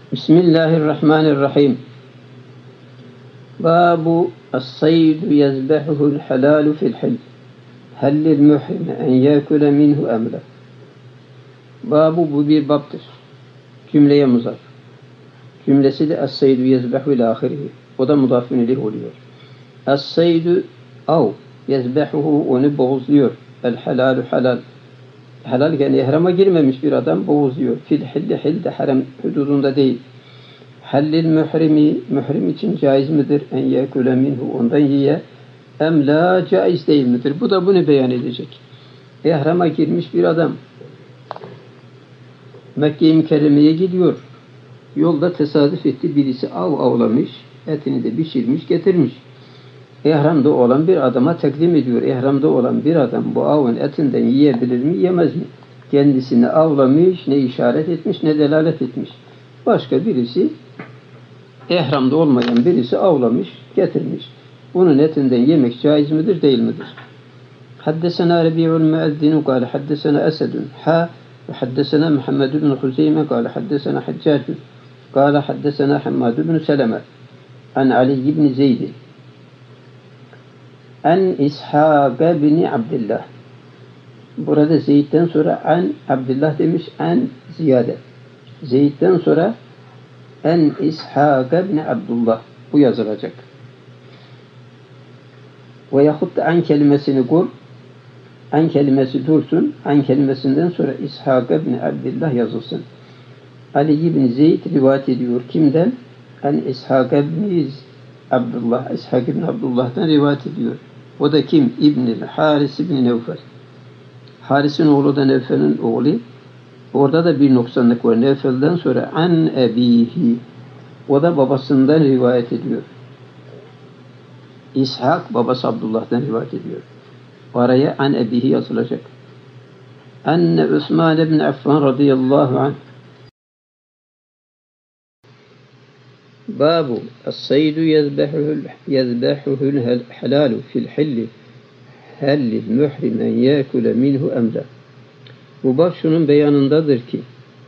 Bismillahirrahmanirrahim. Babu as-saydu yezbehuhul helalu fil hil. Hellil muhrime en yakule minhu emle. Babu bu bir babdır. Cümleye muzaf. Cümlesi de as-saydu yezbehu ile ahirihi. O da mudafün ileyh oluyor. As-saydu av yezbehuhu onu boğuzluyor. El helalu helal. Helal yani ihrama girmemiş bir adam boğuzuyor. Fil hilli hilde harem hududunda değil. Hellil muhrimi muhrim için caiz midir? En yekule minhu ondan yiye. Em la caiz değil midir? Bu da bunu beyan edecek. İhrama girmiş bir adam Mekke-i Mükerreme'ye gidiyor. Yolda tesadüf etti. Birisi avlamış. Etini de pişirmiş getirmiş. İhramda olan bir adama takdim ediyor. İhramda olan bir adam bu avın etinden yiyebilir mi, yemez mi? Kendisini avlamış, ne işaret etmiş, ne delalet etmiş. Başka birisi, ihramda olmayan birisi avlamış, getirmiş. Bunun etinden yemek caiz midir, değil midir? Haddesena Rabi'ul Müezzinu kâle haddesena Esedun ve haddesena Muhammed ibn Huzeyme kâle haddesena Haccacun kâle haddesena Hammad ibn Seleme an Ali ibn Zeydin an İshak bin Abdullah. Burada Zeyd'den sonra an Abdullah demiş, an ziyade. Zeyd'den sonra en İshak bin Abdullah. Bu yazılacak. Ve yahut an kelimesini kur. An kelimesi dursun. An kelimesinden sonra İshak bin Abdullah yazılsın. Ali ibn Zeyd rivayet ediyor. Kimden? En İshak bin Abdullah. İshak bin Abdullah'tan rivayet ediyor. O da kim? İbn-i Haris ibn Nevfel. Haris'in oğlu da Nevfel'in oğlu. Orada da bir noksanlık var. Nevfel'den sonra an ebihi. O da babasından rivayet ediyor. İshak babası Abdullah'tan rivayet ediyor. Araya an ebihi yazılacak. Enne Osman ibn Affan radıyallahu anh. Babu as-saydu yezbehuhul helalu fil hilli hellil muhrim en yekule minhu emla. Bu bab şunun beyanındadır ki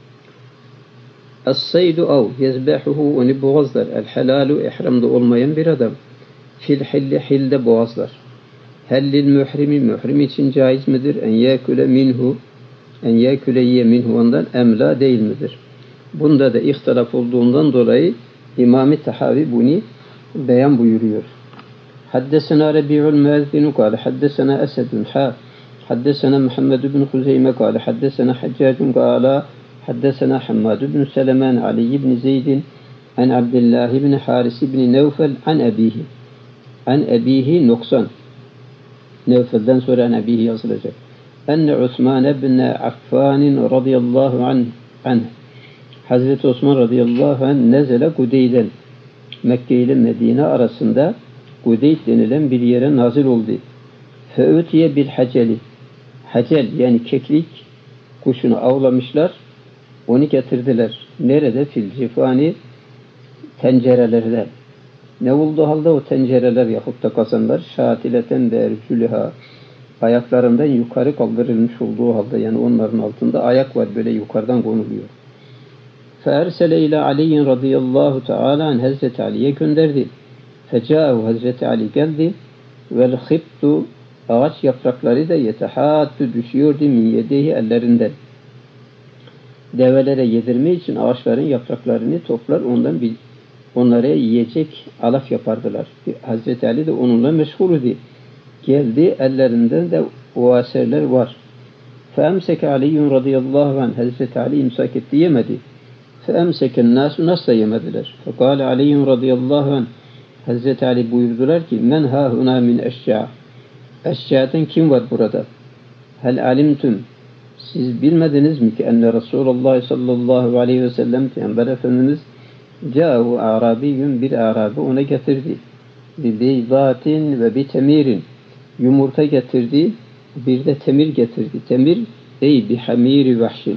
as-saydu av yezbehuhu onu boğazlar. El helalu ihramda olmayan bir adam. Fil hilli hilde boğazlar. Hellil muhrimi muhrim için caiz midir? En yekule minhu en yekule ye minhu ondan emla değil midir? Bunda da ihtilaf olduğundan dolayı İmam-ı Tahavi bunu beyan buyuruyor. Haddesena Rabi'ul Müezzinu kâle haddesena Esedun haddesena Muhammed ibn Huzeyme kâle haddesena Haccacun kâle haddesena Hammad ibn Selemen Ali ibn Zeydin an Abdullah ibn Haris ibn Nevfel an ebihi. An ebihi noksan. Nevfel'den sonra an ebihi yazılacak. Enne Osman ibn Affan radıyallahu anh. Hazreti Osman radıyallahu anh nezele Gudeyden. Mekke ile Medine arasında Gudeyd denilen bir yere nazil oldu. Feötiye bil haceli. Hacel yani keklik kuşunu avlamışlar. Onu getirdiler. Nerede? Fil cifani tencerelerde. Ne oldu halde o tencereler yahut da kazanlar? Şatileten bercülüha. Ayaklarından yukarı kaldırılmış olduğu halde yani onların altında ayak var böyle yukarıdan konuluyor. فَاَرْسَلَ اِلَى عَلِيٍّ radıyallahu teala anh Hazreti Ali'ye gönderdi. فَجَاءَهُ Hazreti Ali geldi. وَالْخِبْتُ ağaç yaprakları da yetehâttü düşüyordu min yedehi ellerinden. Develere yedirme için ağaçların yapraklarını toplar onlara yiyecek alaf yapardılar. Hazreti Ali de onunla meşgul idi. Geldi ellerinden de o eserler var. فَاَمْسَكَ عَلِيٌّ radıyallahu anh Hazreti Ali imsak etti yemedi. فَاَمْسَكَ النَّاسُ nasıl yemediler? فَقَالَ عَلِيٌّ radıyallahu anh Hazreti Ali buyurdular ki men ha huna min eşya. Eşyadan kim var burada? Hel alimtum siz bilmediniz mi ki enne Resulullah sallallahu aleyhi ve sellem Peygamber Efendimiz câhu arabiyyun bir arabi ona getirdi. Bi beyzatin ve bi temirin yumurta getirdi bir de temir getirdi. Temir ey bi hamiri vahşin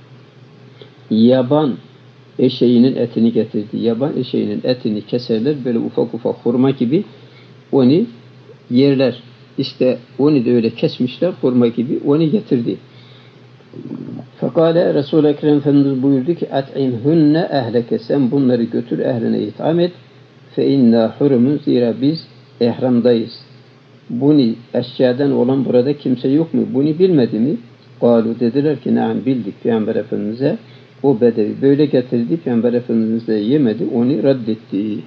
yaban eşeğinin etini getirdi. Yaban eşeğinin etini keserler böyle ufak ufak hurma gibi onu yerler. İşte onu da öyle kesmişler hurma gibi onu getirdi. Fekale Resul-i Ekrem Efendimiz buyurdu ki at'imhunne ehleke, sen bunları götür ehline itham et. Fe inna hurumun, zira biz ihramdayız. Bunu eşyadan olan burada kimse yok mu? Bunu bilmedi mi? Kalu, dediler ki naam, bildik Peygamber Efendimiz'e. O bedevi böyle getirdi, Peygamber Efendimiz de yemedi, onu reddetti.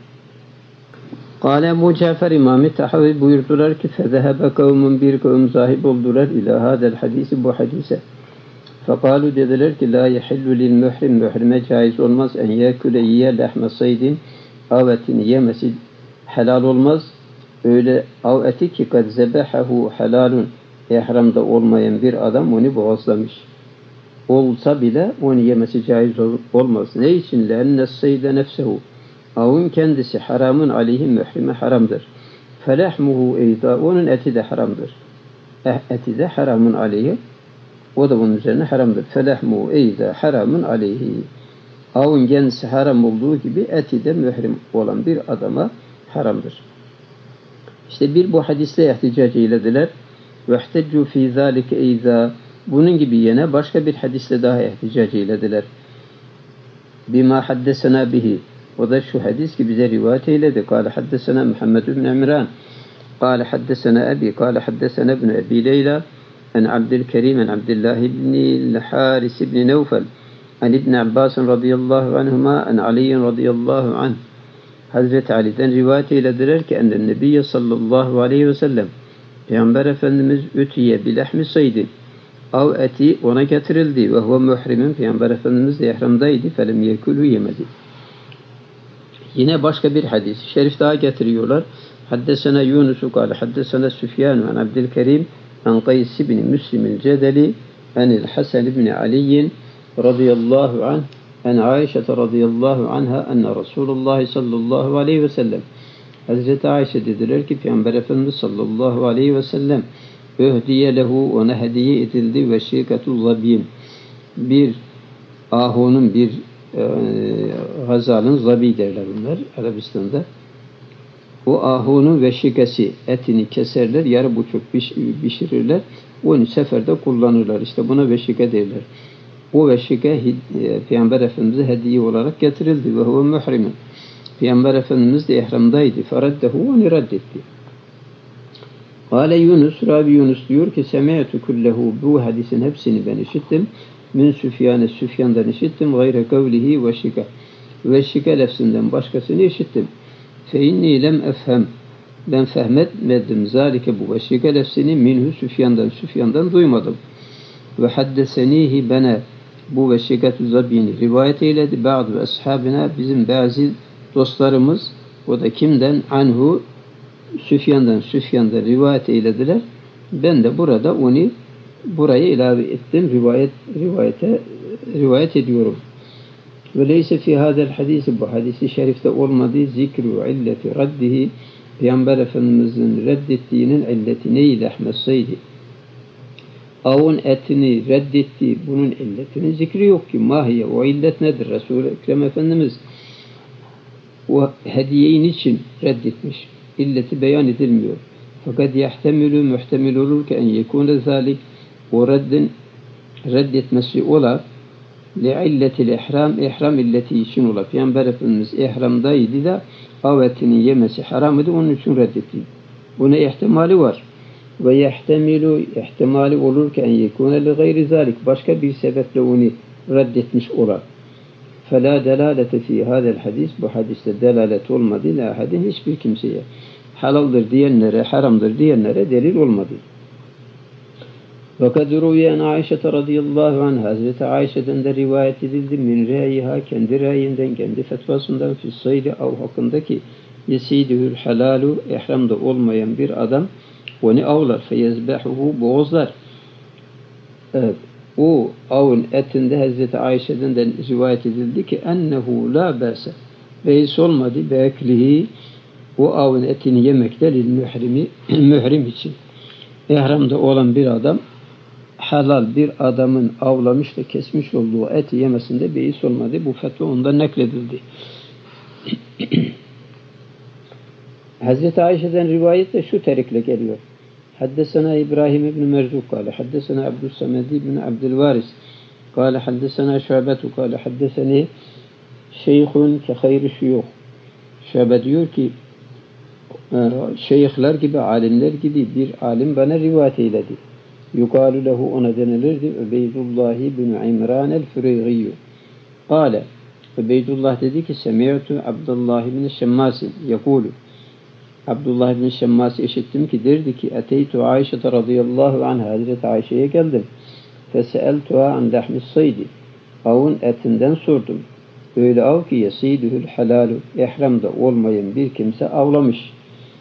Kale Ebu Cafer İmam-ı Tahavi buyurdular ki fezehebe kavmun, bir kavim zahib oldular ila hadel hadisi, bu hadise. Fekalu, dediler ki la yehillu lil muhrim, muhrime caiz olmaz en yekule yiye lehme saydin, av etini yemesi helal olmaz. Öyle av eti ki kad zebehahu helalun, ihramda olmayan bir adam onu boğazlamış. Olsa bile onu yemesi caiz olmaz. Ne için? لَاَنَّ السَّيْدَ نَفْسَهُ, avın kendisi haramın aleyhi, mührime haramdır. فَلَحْمُهُ اَيْضَا, onun eti de haramdır. Eti de haramın aleyhi, o da bunun üzerine haramdır. فَلَحْمُهُ اَيْضَا haramın aleyhi. Avın kendisi haram olduğu gibi eti de mührim olan bir adama haramdır. İşte bir bu hadisle ihticac eylediler. وَاحْتَجُّوا ف۪ي ذَٰلِكَ اَيْضَا, bunun gibi yine başka bir hadisle daha ihticac eylediler. Bima haddesena bihi, o da şu hadis ki bize rivayet eyledi. Kâle haddesena Muhammed ibn İmran, kâle haddesena Ebi, kâle haddesena ibn Ebi Leyla, en Abdülkerim, en Abdullah ibn Haris ibn Nevfel, en İbn Abbas radıyallahu anhuma, en Ali radıyallahu anh. Hazreti Ali'den rivayet eylediler ki enne Nebiyye sallallahu aleyhi ve sellem, Peygamber Efendimiz ütiye bilahmi saydin, av eti ona getirildi ve huve muhrimin, Peygamber Efendimiz de ihramdaydı, felem yekulhu, yemedi. Yine başka bir hadis-i şerif daha getiriyorlar. Haddesena Yunus kâle haddesena Süfyan an Abdülkerim an Qays ibn Müslim el-Cedeli anil Hasan ibn Ali radıyallahu anh an Aişe radıyallahu anha enne Resulullah sallallahu aleyhi ve sellem, Hazreti Ayşe dediler ki Peygamber Efendimiz sallallahu aleyhi ve sellem öhdiye lehu, ona hediye edildi ve şirketul zabin, bir ahunun, bir gazalın, zabi derler bunlar Arabistan'da. O ahunun veşikesi, etini keserler, yarı buçuk pişirirler, onu seferde kullanırlar. İşte buna veşike derler. O veşike Peygamber Efendimiz'e hediye olarak getirildi ve huve muhrimin. Peygamber Efendimiz de ihramdaydı. Feraddehu, onu reddetti. Kâle Yunus, Rabi Yunus diyor ki semi'tu kullehu, bu hadisin hepsini ben işittim. Min Süfyan'e, Süfyan'dan işittim. Gayre kavlihi ve şike. Ve şike lefzinden başkasını işittim. Fe inni lem efhem, ben fehmetmedim zalike, bu ve şike lefzini minhu, Süfyan'dan duymadım. Ve haddesenihi bana, bu ve şiketü zabini rivayet eyledi. Bazı ashabına, bizim bazı dostlarımız, o da kimden? Anhu, Süfyan'dan rivayet eylediler. Ben de burada onu buraya ilave ettim. Rivayet ediyorum. Ve leyse fi hadel hadisi, bu hadisi şerifte olmadığı zikru illeti raddihi, Peygamber Efendimiz'in reddettiğinin illeti neyi? Lehmesseydi. Avun etini reddetti, bunun illetinin zikri yok ki. Mahiye, o illet nedir? Resul-i Ekrem Efendimiz o hediyeyi niçin reddetmiş? İlleti beyan edilmiyor. Fakat yahtemilü, muhtemil olur ki en yekûne zâlik, o reddetmesi ola li'illetil ihram illeti için ola. Peygamber Efendimiz ihramdaydı da av etinin yemesi haram idi, onun için reddetti. Buna ihtimali var. Ve yahtemilu, ihtimali olur ki en yekûne li gayri zâlik, başka bir sebeple onu reddetmiş ola. فَلَا دَلَالَةَ فِي هَذَا الْحَدِيثِ, bu hadiste delalet olmadı. La hadin, hiçbir kimseye halaldır diyenlere, haramdır diyenlere delil olmadı. وَقَدْ رُوِيَنْ Aişe radıyallahu anh, Hazreti Ayşe'den de rivayet edildi. Min re'yiha, kendi re'yinden, kendi fetvasından, fissaydi, av hakkındaki yesidühül halalu, ihramda olmayan bir adam onu avlar, feyezbehuhu, boğazlar. Evet. O avın etinde Hazreti Ayşe'den de rivayet edildi ki ennehu la ba'se, beis olmadı beklihi, o avın etini yemekte lil mührim için. İhramda olan bir adam, halal bir adamın avlamış da kesmiş olduğu eti yemesinde beis olmadı. Bu fetva ondan nakledildi. Hazreti Ayşe'den rivayet de şu terikle geliyor. Haddesena İbrahim ibn Merzuk kâle, haddesena Abdüssamed ibn Abdülvaris, قال حدثنا شعبة قال حدثني şeyh kehayr şuyuh. Şöyle diyor ki şeyhler gibi, alimler gibi bir alim bana rivayet eyledi. Yukalu lehu, ona denilirdi Ubeydullah bin İmran el-Füreyği. Kale, Ubeydullah dedi ki semi'tu Abdullah bin Şemmas yekulu. Abdullah bin Şemmas işittim ki derdi ki eteytu Ayşe radıyallahu anha, Hazreti Ayşe'ye geldim. Feseeltuha an lahmis saydi. Avın etinden sordum. Öyle av ki yesiduhul halalu, ihramda olmayan bir kimse avlamış.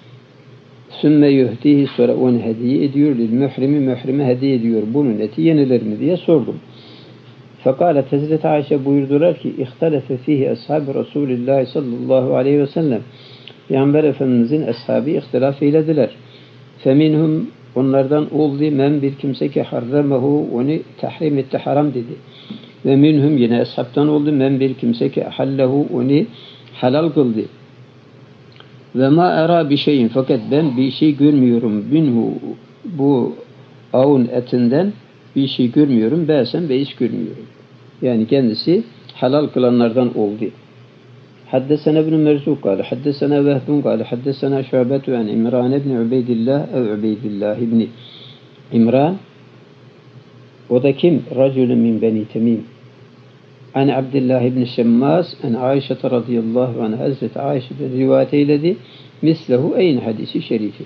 Sümme yuhtihi, sonra onu hediye ediyor. Lil mührimi, mührime hediye ediyor. Bunun eti yenilir mi diye sordum. Fekalet, Hazreti Ayşe buyurdular ki İhtalefe fihi ashab-ı Resulullah sallallahu aleyhi ve sellem. Peygamber Efendimizin ashabı ihtilaf eylediler. Feminhum, onlardan oldu men bir kimse ki harramahu, onu tahrim etti, haram dedi. Ve minhum, yine ashabtan oldu men bir kimse ki ahallehu, onu halal kıldı. Ve ma ara bir şeyin, fakat ben bir şey görmüyorum minhu, bu avun etinden bir şey görmüyorum, be'sen beis görmüyorum. Yani kendisi halal kılanlardan oldu. Haddesena ibn Merzuk kâle, haddesena Vehbun kâle, haddesena Şu'betu en İmran ibn Ubeydillah ev Ubeydillah ibn İmran. O da kim? Racülün min Beni Temim. An Abdullah ibn Şemmas en Ayşe radıyallahu anh, Hazreti Ayşe'den rivayet eyledi. Mislehu, aynı hadisi şerifi.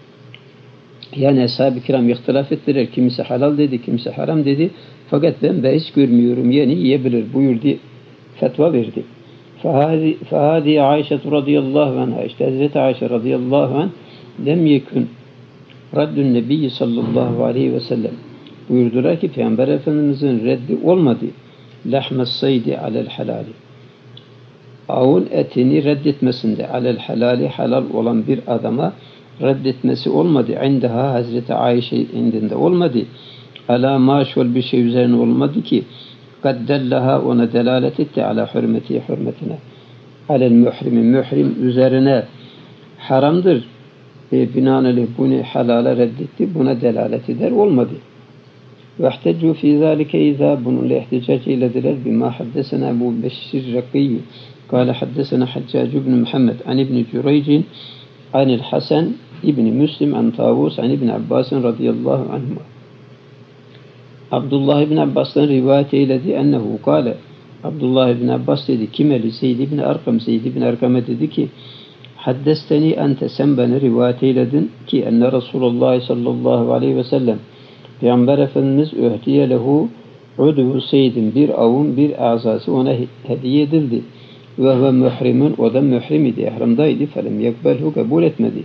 Yani ashab-ı kiram ihtilaf ettiler. Kimisi halal dedi, kimisi haram dedi. Fakat ben beis görmüyorum, yani yiyebilir buyurdu, fetva verdi. Fahadi Ayşe radıyallahu anha, işte Hazreti Ayşe radıyallahu anh, lem yekun raddün nebiyyi sallallahu aleyhi ve sellem, buyurdular ki Peygamber Efendimizin reddi olmadı. Lahmes saydi alel halali, avun etini reddetmesinde, alel halali, halal olan bir adama reddetmesi olmadı. İndeha, Hazreti Ayşe indinde olmadı. Ala maşvel, bir şey üzerine olmadı ki kaddellaha, ona delalet etti, ala hürmeti, hürmetine, alel mührimi, mührim üzerine haramdır. Binaenaleyh bunu halala reddetti, buna delalet eder, olmadı. Ve ihteccu fî zâlike izâ, bununla ihticac eylediler. Bima haddesena Ebu Beşir Rakî kâle haddesena Haccac ibn Muhammed an ibn Cüreycin anil Hasan ibn Müslim an Tavus an ibn Abbas radıyallahu anhuma. Abdullah ibn Abbas'tan rivayet eyledi. Ennehu kâle, Abdullah ibn Abbas dedi, kimeli Zeyd ibn Arkam, Zeyd ibn Arkam'a dedi ki haddesteni ente, sen bana rivayet eyledin ki enne Resulullah sallallahu aleyhi ve sellem, Peygamber Efendimiz öhdiye lehu udvu seydin, bir avun bir azası ona hediye edildi. Ve ve mührimun, o da mührim idi, ihramdaydı. Felem yekbelhu, kabul etmedi.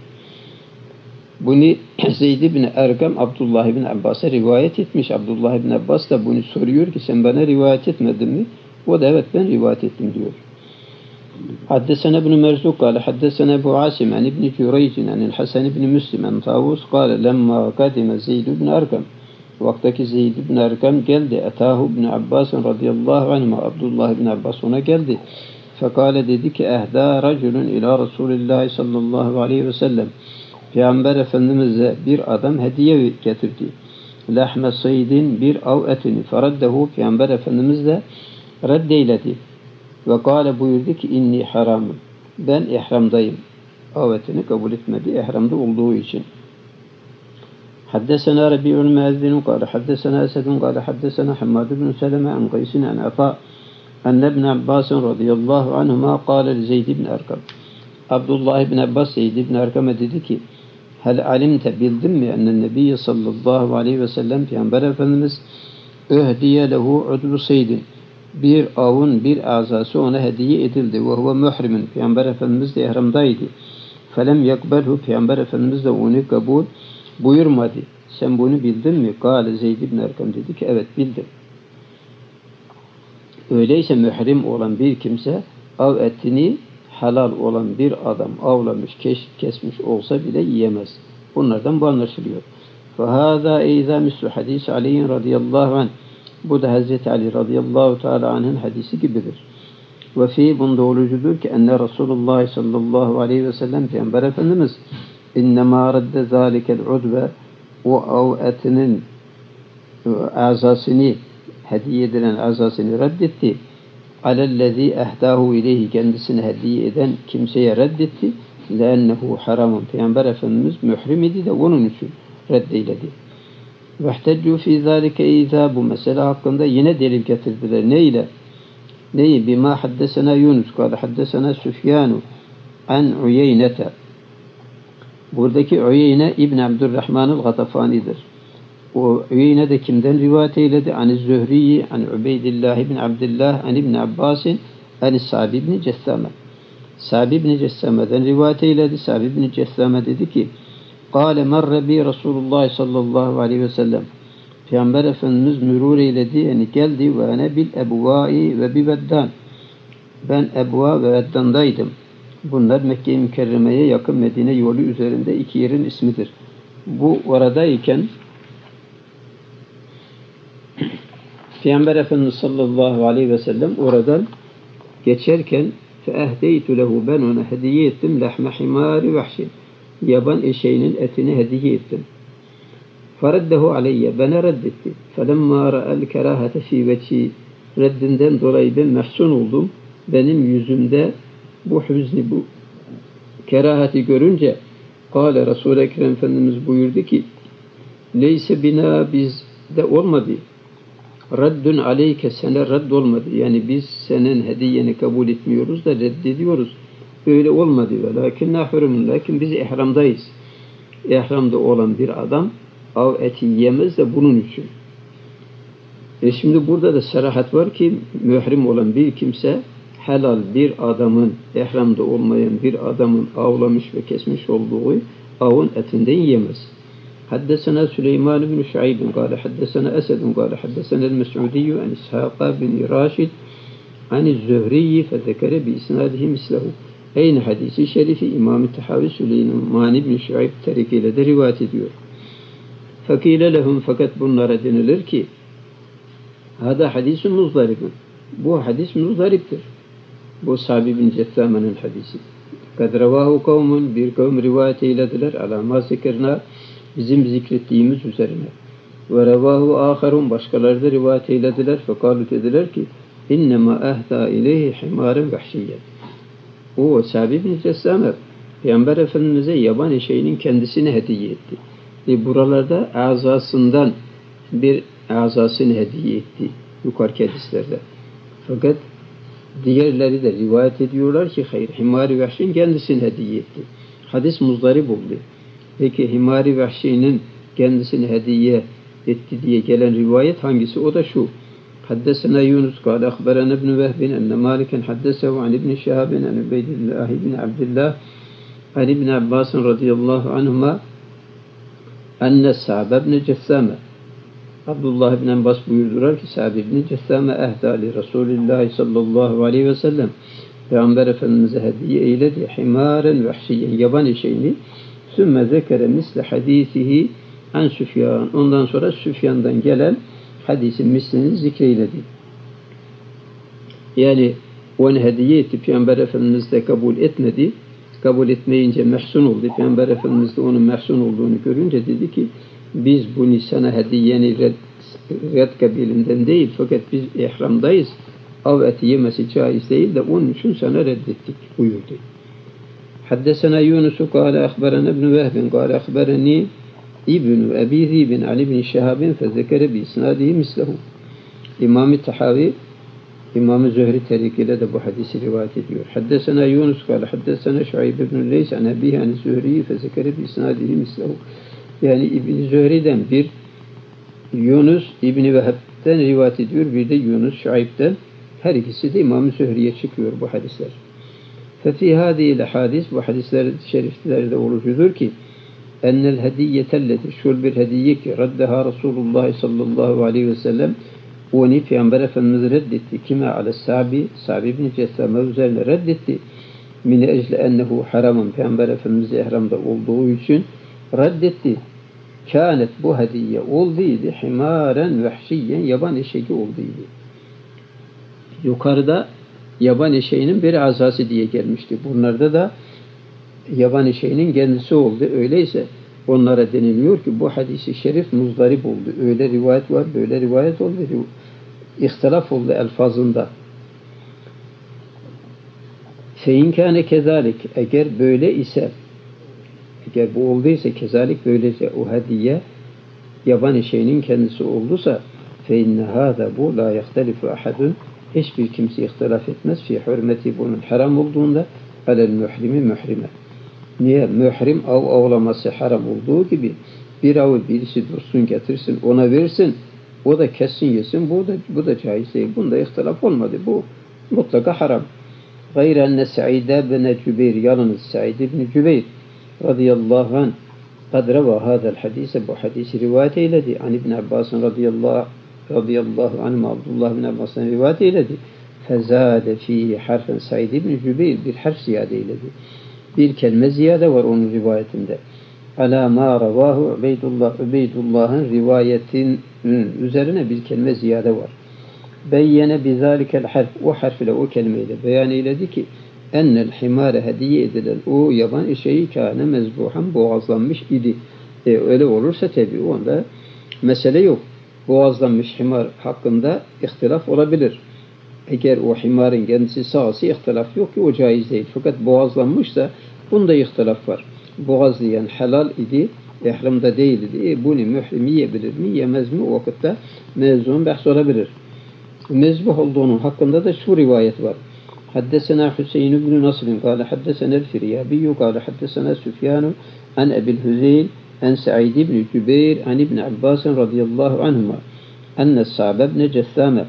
Bunu Zeyd ibn Erkam Abdullah ibn Abbas'a rivayet etmiş. Abdullah ibn Abbas da bunu soruyor ki sen bana rivayet etmedin mi? O da evet, ben rivayet ettim diyor. Haddesena ibn Merzuk kâle haddesena Ebu Asim an ibn Cüreycin anil Hasan ibn Müslim an Tavus kâle lemma kadime Zeyd ibn Erkam, vaktaki Zeyd ibn Erkam geldi. Etahu ibn Abbas radıyallahu anhuma, Abdullah ibn Abbas ona geldi. Fekale, dedi ki ehda racülün ila Resulillah sallallahu aleyhi ve sellem, Peygamber Efendimiz'e bir adam hediye getirdi. Lahme saydin, bir av etini. Feraddehu, Peygamber Efendimiz de reddeyledi. Ve kâle, buyurdu ki inni haramım, ben ihramdayım. Av etini kabul etmedi, ihramda olduğu için. Haddesena Rabi'un Meazdin kâle haddesena Esedun kâle haddesena Hammad ibn Seleme an Qaysin an Ata enne ibn Abbas radıyallahu anhuma kâle li Zeyd ibn Erkam. Abdullah ibn Abbas Zeyd ibn Erkam'a dedi ki hel alimte, bildin mi ennen nebiyye sallallahu aleyhi ve sellem, Peygamber Efendimiz öhdiye lehu udvu seydin, bir avun bir azası ona hediye edildi. Ve huve mührimin, Peygamber Efendimiz de ihramdaydı. Felem yekbelhu, Peygamber Efendimiz de onu kabul buyurmadı. Sen bunu bildin mi? Kâle, Zeyd ibn Erkam dedi ki evet, bildim. Öyleyse mührim olan bir kimse av etini halal olan bir adam avlamış, kesmiş olsa bile yiyemez. Bunlardan bu anlaşılıyor. فَهَذَا اَيْذَا مِسْلُ حَدِيثِ عَلِيٍّ radıyallahu anh. Bu da Hazreti Ali radıyallahu teala anh'ın hadisi gibidir. Ve fi, bunda olucudur ki enne Resulullah sallallahu aleyhi ve sellem, Peygamber Efendimiz innemâ redde zâlikel udve, o av etinin azasını hediye edilen azasını reddetti. Alellezî ehdahu ileyhi kendisine hediye eden kimseye reddetti. Lennehu haramun. Peygamber Efendimiz mührim idi de onun için reddeyledi. Vehteccu fî zâlike izâ bu mesele hakkında yine delil getirdiler. Neyle? Neyi? Bima haddesena Yunus. Kâle haddesena Süfyânu an Uyeynete. Buradaki Uyeyne İbn Abdurrahman'ın Gatafani'dir. O Uyeyne de kimden rivayet eyledi? An-Zühri'yi, an Ubeydillah ibn Abdullah, an İbn Abbas'in, an Sa'b ibn Cessame. Sa'b ibn Cessame'den rivayet eyledi. Sa'b ibn Cessame dedi ki, Kâle merre bi Resulullah sallallahu aleyhi ve sellem. Peygamber Efendimiz mürûr eyledi, yani geldi ve ene bil ebvâi ve bi veddan. Ben Ebva ve Veddan'daydım. Bunlar Mekke-i Mükerreme'ye yakın Medine yolu üzerinde iki yerin ismidir. Bu oradayken Peygamber Efendimiz sallallahu aleyhi ve sellem oradan geçerken feehdeytu lehu ben ona hediye ettim lahme himari vahşin. Yaban eşeğinin etini hediye ettim. Faraddehu aleyye bana reddetti. Felemma ra'el kerahate fî veçî reddinden dolayı ben mehzun oldum. Benim yüzümde bu hüzni, bu kerahati görünce Kâle Resul-i Ekrem Efendimiz buyurdu ki Leyse bina bizde olmadı. Raddun aleyke sana radd olmadı. Yani biz senin hediyeni kabul etmiyoruz da reddediyoruz. Öyle olmadı. Lakin nahrumun. Lakin biz ihramdayız. İhramda olan bir adam av eti yemez de bunun için. Şimdi burada da sarahat var ki mührim olan bir kimse helal bir adamın, ihramda olmayan bir adamın avlamış ve kesmiş olduğu avın etinden yiyemez. Haddesena Süleyman bin Şuaybin kâle haddesena Esedun kâle haddesena el-Mes'udiyyü en İshâqa bin Raşid an Zühriyi fezekere bi isnadihi mislehu. Aynı hadisi şerifi İmam-ı Tahavi Süleyman bin Şuayb tarikiyle de rivayet ediyor. Fakile lehum fakat bunlara denilir ki hada hadisun muzdaribun. Bu hadis muzdariptir. Bu Sa'b bin Cessame'nin hadisi. Kad revahu kavmun bir kavm rivayet eylediler ala ma zikirna bizim zikrettiğimiz üzerine. Ve revahu aharun başkaları da rivayet eylediler. Fekalu dediler ki innema ehda ileyhi himaren vahşiyyen. O Sa'b bin Cessame Peygamber Efendimiz'e yaban eşeğinin kendisini hediye etti. Buralarda azasından bir azasını hediye etti. Yukarıki hadislerde. Fakat diğerleri de rivayet ediyorlar ki hayır, Himari Vahşi'nin kendisini hediye etti. Hadis muzdarip oldu. Peki Himari Vahşi'nin kendisini hediye etti diye gelen rivayet hangisi? O da şu. Haddesena Yunus kâle akberene ibn Vehbin enne Maliken haddesehu an ibn Şehabin an Ubeydillah ibn Abdullah an ibn Abbas'ın radıyallahu anhuma enne Sa'b ibn Cessame Abdullah ibn Abbas buyurdular ki Sa'b ibn Cessame ehdali Resulullah sallallahu aleyhi ve sellem Peygamber Efendimiz'e hediye eyledi himaren vahşiyen yaban eşeğini sümme zekere misle hadisihi an Süfyan. Ondan sonra Süfyan'dan gelen hadisin mislini zikreyledi. Yani onu hediye etti. Peygamber Efendimiz de kabul etmedi. Kabul etmeyince mehzun oldu. Peygamber Efendimiz de onun mehzun olduğunu görünce dedi ki biz bunu sana hediyeni red kabilinden değil fakat biz ihramdayız. Av eti yemesi caiz değil de onun için sana reddettik buyurdu. Haddesena Yunus'u kâle akberene ibn Vehbin kâle akbereni İbn-i Ebi Zibin Ali bin Şehabin fezekere bi isnadihi mislehu. İmam-ı Tahavi İmam-ı Zühri tarikiyle de bu hadisi rivayet ediyor. Haddesena Yunus kâle haddesena Şuayb ibn Leys an Ebihi an Zühriyi fezekere bi isnadihi mislehu. Yani İbn-i Zühri'den bir Yunus İbn-i Vehb'den rivayet ediyor. Bir de Yunus Şuayb'den. Her ikisi de İmam-ı Zühri'ye çıkıyor bu hadisler. Fefi hâdîl hadis bu hadisler şeriflerde oluşudur ki ennel hediyetelleti şöyle bir hediye ki raddeha Resulullah sallallahu aleyhi ve sellem onu Peygamber Efendimiz reddetti. Kime ale Sa'b ibn Cessame üzerine reddetti. Min ecle ennehu haramun Peygamber Efendimiz ihramda olduğu için reddetti. Kânet bu hediye olduydu himaren vahşiyen yaban eşeği olduydu. Yukarıda yaban eşeğinin bir azası diye gelmişti. Bunlarda da yaban eşeğinin kendisi oldu. Öyleyse onlara deniliyor ki bu hadisi şerif muzdarip oldu. Öyle rivayet var, böyle rivayet oldu. İhtilaf oldu elfazında. Fein kâne kezalik, eğer böyle ise, eğer bu olduysa kezalik, böylece o hediye yabani şeyinin kendisi olduysa fe inne hâzâ, bu la yahtelifu ahadun, hiçbir kimse ihtilaf etmez fi hürmeti, bunun haram olduğunda alel mührimi, mührime. Niye? Mührim av avlaması haram olduğu gibi bir avı birisi dursun getirsin ona versin, o da kessin yesin, bu da caiz değil. Bunda ihtilaf olmadı. Bu mutlaka haram. Gayr enne Sa'id bin Cübeyr, yalnız Sa'id bin Cübeyr radıyallahu anh kad reva hadal hadise, bu hadisi rivayet eyledi. An İbn Abbas'ın radıyallahu anh, Abdullah bin Abbas'ın rivayet eyledi. Fezade fihi harfen, Sa'id bin Cübeyr bir harf ziyade eyledi. Bir kelime ziyade var onun rivayetinde. Ala ma ravahu Ubeydullah'ın rivayetinin üzerine bir kelime ziyade var. Beyyene bizalikel harf, o harf ile, o kelimeyle beyan eyledi ki ennel himare, hediye edilen o yaban şeyi kâne mezbuhan, boğazlanmış idi. Öyle olursa tabi onda mesele yok. Boğazlanmış himar hakkında ihtilaf olabilir. Eğer o himarın kendisi sağsı ihtilaf yok ki o caiz değil. Fakat boğazlanmışsa bunda ihtilaf var. Boğazlayan helal idi, ihramda değildi. Bunu mührim yiyebilir mi, yemez mi? O vakitte mevzun bahs olabilir. Mezbuh olduğunun hakkında da şu rivayet var. Haddesena Hüseyin ibn Nasr'ın kâle haddesena el-Firyabiyyü kâle haddesena Süfyanu an Ebil Hüzeyl an Sa'id ibn Cübeyr an İbn Abbas'ın radıyallahu anhuma enne Sa'b ibn Cessâme,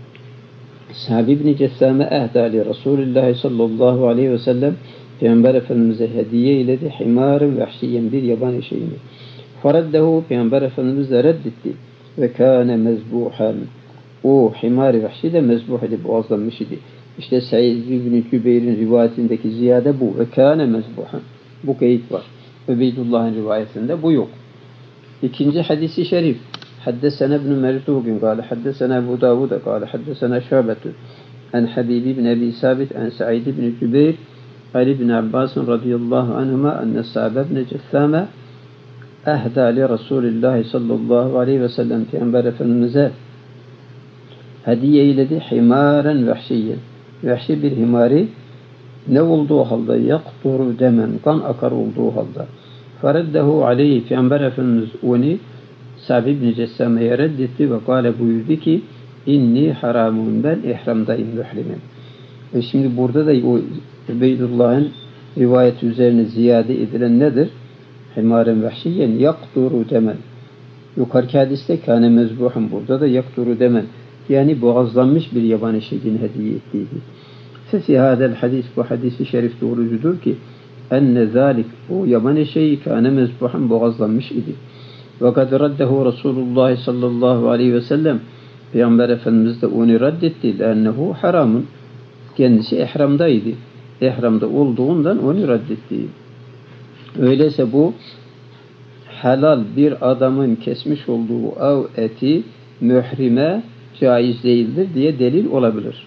Sa'b ibn Cessâme ehda li Resulullah sallallahu aleyhi ve sellem, Peygamber Efendimiz'e hediye eyledi himarın vahşiyen, bir yaban eşeğini. Faraddehu, Peygamber Efendimiz de reddetti. Ve kâne mezbuhan, o himar-ı vahşi de mezbuh idi, boğazlanmış idi. İşte Sa'id ibn Cübeyr'in rivayetindeki ziyade bu. Ve kâne mezbuhan. Bu kayıt var. Ubeydullah'ın rivayetinde bu yok. İkinci hadisi şerif. Haddesena ibn Merzuqin kâle haddesena Ebu Davud'a kâle haddesena Şabetu en Habib ibn Ebi Sabit en Sa'id ibn Cübeyr Ali ibn Abbas radıyallahu anhuma enne Sa'b ibn Cessâme ehda li Resulillah sallallahu aleyhi ve sellem, Peygamber Efendimiz'e hediye eyledi himaren vahşiyen, vahşi bir himari, ne olduğu halde yakturu demen, kan akar olduğu halde. Fareddehu aleyhi, Peygamber Efendimiz onu Sa'b ibn Cessame'ye reddetti ve kâle, buyurdu ki inni haramun, ben ihramdayım, mührimim. Şimdi burada da o Ubeydullah'ın rivayet üzerine ziyade edilen nedir? Himaren vahşiyen yakturu demen. Yukarıki hadiste kâne mezbuhan, burada da yakturu demen. Yani boğazlanmış bir yaban eşeğini hediye ettiydi. Fefi hadel hadis, bu hadisi şerif doğrucudur ki enne zalik, o yaban eşeği kâne mezbuhan, boğazlanmış idi. Ve kad raddehu Resulullah sallallahu aleyhi ve sellem, Peygamber Efendimiz de onu reddetti. Lennehu haramun, kendisi ihramdaydı. İhramda olduğundan onu reddetti. Öyleyse bu helal bir adamın kesmiş olduğu av eti mührime caiz değildir diye delil olabilir.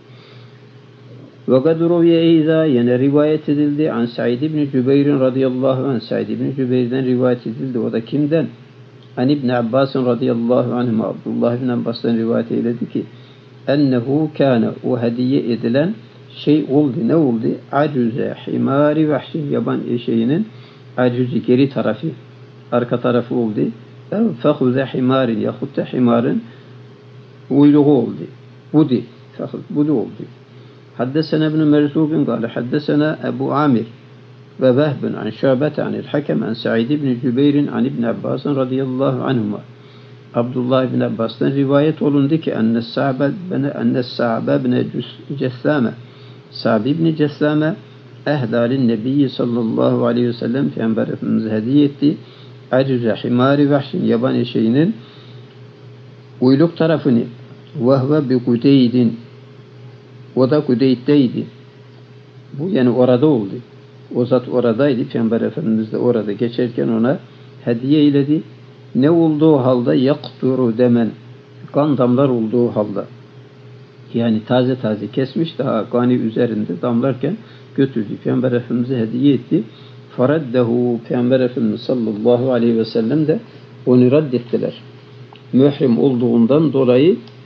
Ve kad ruviye eyza, yine rivayet edildi an Sa'id ibn Cübeyr radıyallahu anh, Sa'id ibn Cübeyr'den rivayet edildi. O da kimden? An İbn Abbas radıyallahu anh, Abdullah ibn Abbas'tan rivayet eyledi ki ennehu kâne, o hediye edilen şey oldu. Ne oldu? Acüze himari vahşi, yaban eşeğinin acüzi, geri tarafı, arka tarafı oldu. Fekhuze himarin, yahut da himarın uyluğu oldu. Budu oldu. Haddesena ibn Merzuqin kâle haddesena Ebu Amir ve Vehbun an Şâbete anil Hakem an Sa'id ibn Cübeyr'in an İbn Abbas'ın radıyallahu anhuma. Abdullah ibn Abbas'tan rivayet olundu ki enne Sa'b ibn Cessâme, Sa'b ibn Cessâme ehda lin nebiyyi sallallahu aleyhi ve sellem, Peygamber Efendimiz'e hediye etti. Acüze himari vahşin, yaban eşeğinin uyluk tarafını. Vehve bi Kudeydin, o da Kudeyd'deydi. Bu yani orada oldu. O zat oradaydı. Peygamber Efendimiz de orada geçerken ona hediye eyledi. Ne olduğu halde? Yakturu demen, kan damlar olduğu halde. Yani taze taze kesmiş, daha kanı üzerinde damlarken götürdü. Peygamber Efendimiz'e hediye etti. Faraddehu, Peygamber Efendimiz sallallahu aleyhi ve sellem de onu reddettiler. Mührim olduğundan dolayı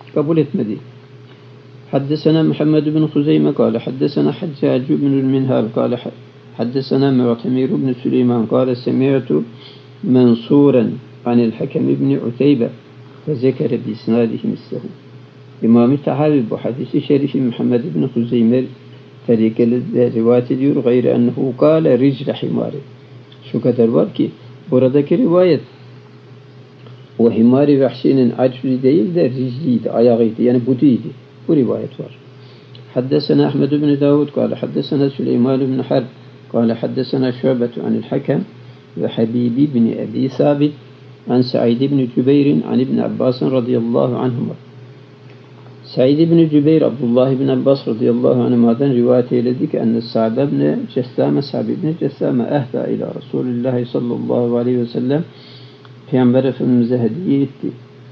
kabul etmedi. Haddesena Muhammed bin Huzeyme kâle haddesena Haccac bin Minhal kâle haddesena Mu'temir bin Süleyman kâle semi'tu Mensuren anil Hakem bin Uteybe ve zekere bi isnadihi mislehu. İmam-ı Tahavi bu hadisi şerifi Muhammed bin Huzeyme tarikelde rivayet ediyor. Gayrı ennehu kâle ricle himari. Şu kadar var ki buradaki rivayet o himari vahşinin acri değil de ricliydi, ayağıydı. Yani buduydu. Bu rivayet var. Haddesena Ahmed bin Davud kâle haddesena Süleyman bin Harb kâle haddesena Şubetu anil Hakem ve Habibi bin Ebi Sabit an Sa'id bin Cübeyr'in an İbn Abbas radıyallahu anhuma. Sa'id bin Cübeyr Abdullah bin Abbas radıyallahu anhuma'dan rivayet eyledi ki enne Sa'd bin Cessame Sa'd bin Cessame ehda ila Resulullah sallallahu aleyhi ve sellem Peygamber Efendimiz'e hediye etti.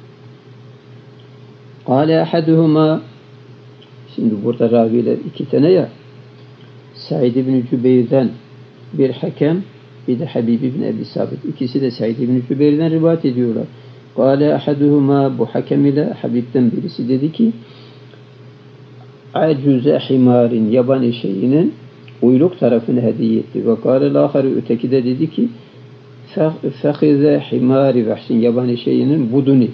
Kâle ahaduhuma, şimdi burada raviler iki tane ya, Sa'id bin Cübeyr'den bir Hakem, bir de Habibi bin Ebi Sabit. İkisi de Sa'id bin Cübeyr'den rivayet ediyorlar. Kâle ahaduhuma, bu Hakem ile Habib'den birisi dedi ki acuze himarin, yaban eşeğinin uyluk tarafını hediye etti. Ve kâle l'âhari, öteki de dedi ki fehize himari vahşin, yaban eşeğinin buduni.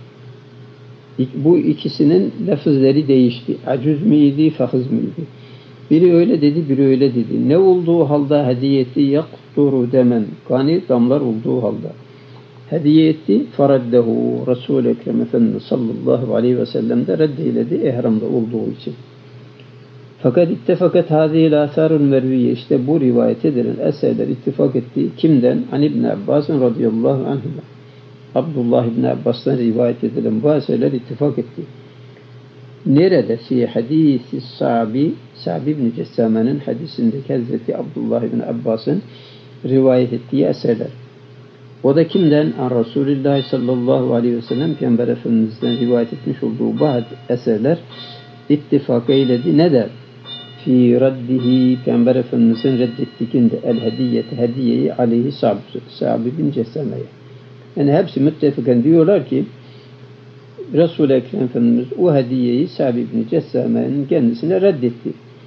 Bu ikisinin lafızları değişti. Acuz miydi, fehiz miydi? Biri öyle dedi, biri öyle dedi. Ne olduğu halde hediye etti? Yakturu demen. Kani damlar olduğu halde. Hediye etti. Faraddehu. Resul-i Ekrem Efendimiz sallallahu aleyhi ve sellem de reddeyledi ihramda olduğu için. Fakat ittifakat hâzîl âthârul merviye, işte bu rivayet edilen eserler ittifak etti. Kimden? An İbn Abbas radıyallahu anhuma. Abdullah İbn Abbas'tan rivayet edilen bu eserler ittifak etti. Nerede? Fi hadisi Sa'd ibn Cessame'nin hadisindeki Hazreti Abdullah İbn Abbas'ın rivayet ettiği eserler. O da kimden? An Resulullah sallallahu aleyhi ve sellem Peygamber Efendimiz'den rivayet etmiş olduğu bu eserler ittifak eyledi. Ne der? Fi raddihi, Peygamber Efendimiz'in reddettikinde el hediyeti, hediyeyi aleyhi Sa'd bin Cessame'ye. Yani hepsi müttefiken diyorlar ki Resul-i Ekrem Efendimiz o hediyeyi Sa'd bin Cessame'nin kendisine reddetti.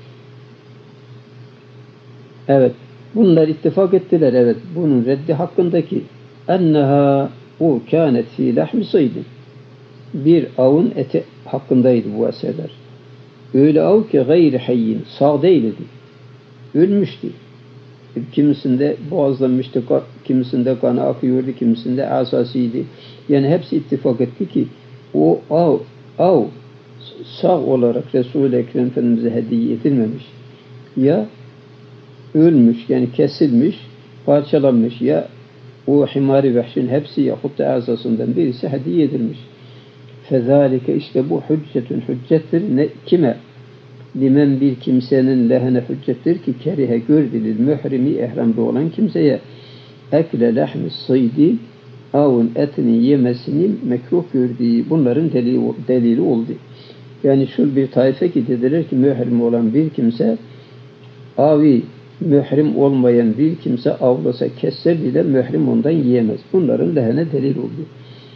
Evet. Bunlar ittifak ettiler. Evet. Bunun reddi hakkındaki enneha o kânet fî lahmi saydin. Bir avın eti hakkındaydı bu eserler. Öyle av ki gayri hayyin, sağ değildi. Ölmüştü. Kimisinde boğazlanmıştı, kimisinde kanı akıyordu, kimisinde asasıydı. Yani hepsi ittifak etti ki o av sağ olarak Resul-i Ekrem Efendimiz'e hediye edilmemiş. Ya ölmüş, yani kesilmiş, parçalanmış, ya o himari vahşin hepsi yahut da azasından birisi hediye edilmiş. Fezalike, işte bu hüccettir. Kime? Limen, bir kimsenin lehine hüccettir ki kerihe gördü lil mührimi, ihramda olan kimseye ekle lahmi saydi, avun etini yemesini mekruh gördüğü, bunların delili oldu. Yani şu bir taife ki dediler ki mührim olan bir kimse avi, mührim olmayan bir kimse avlasa, kesse bile mührim ondan yiyemez. Bunların lehine delil oldu.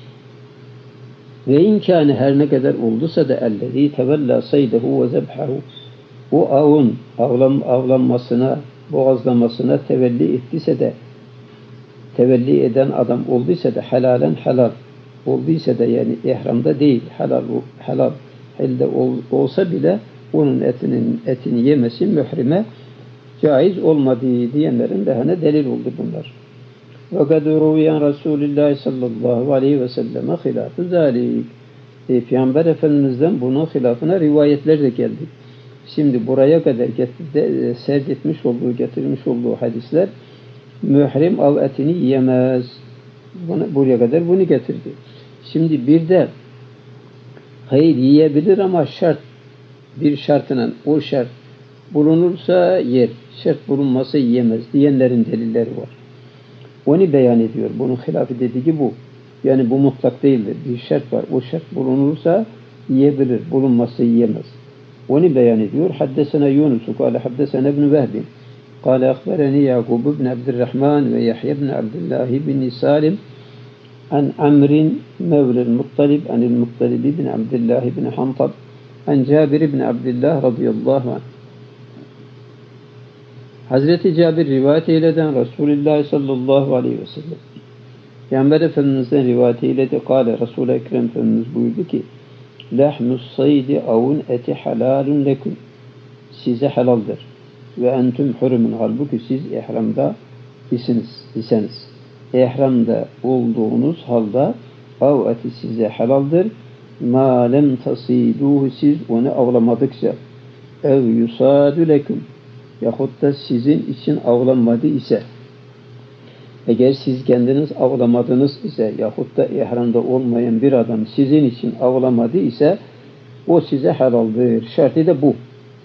Ve imkanı her ne kadar olduysa da ellezî tevellâ saydehu ve zebhahu, o avın avlanmasına, boğazlamasına tevelli ettiyse de, tevelli eden adam olduysa da helalen helal olduysa da, yani ihramda değil, helal elde olsa bile onun etini yemesi mührime caiz olmadığı diyenlerin lehine delil oldu bunlar. وَقَدْ رُوِيَنْ رَسُولِ اللّٰهِ sallallahu aleyhi ve selleme hilâfı zâlik. Peygamber Efendimiz'den bunun hilafına rivayetler de geldi. Şimdi buraya kadar getirmiş olduğu hadisler mührim av etini yiyemez. Buraya kadar bunu getirdi. Şimdi bir de hayır yiyebilir ama şart, bir şartla, o şart bulunursa yer, şart bulunmasa yiyemez diyenlerin delilleri var. Onu beyan ediyor. Bunun hilafı dediği bu. Yani bu mutlak değildir. Bir şart var. O şart bulunursa yiyebilir. Bulunmazsa yiyemez. Onu beyan ediyor. Haddesena Yunus kâle haddesena İbn Vehb kâle akbereni Yakub ibn Abdurrahman ve Yahya ibn Abdullah ibn Salim An Amrin Mevlil Muttalib anil Muttalib bin Abdullah bin Hantab an Cabir bin Abdullah radıyallahu anh. Hazreti Cabir rivayet eyleden Resulullah sallallahu aleyhi ve sellem. Peygamber Efendimiz'den rivayet eyledi. Kale Resul-i Ekrem Efendimiz buyurdu ki Lahmus saydi avun eti halalun leküm. Size helaldir. Ve entüm hurumun. Halbuki siz ihramda iseniz. İhramda olduğunuz halde av eti size helaldir. Ma lem tasiduhu, siz onu avlamadıkça. Ev yusadu leküm. Yahut da sizin için avlanmadı ise. Eğer siz kendiniz avlamadınız ise yahut da ihramda olmayan bir adam sizin için avlamadı ise o size helaldir. Şartı da bu.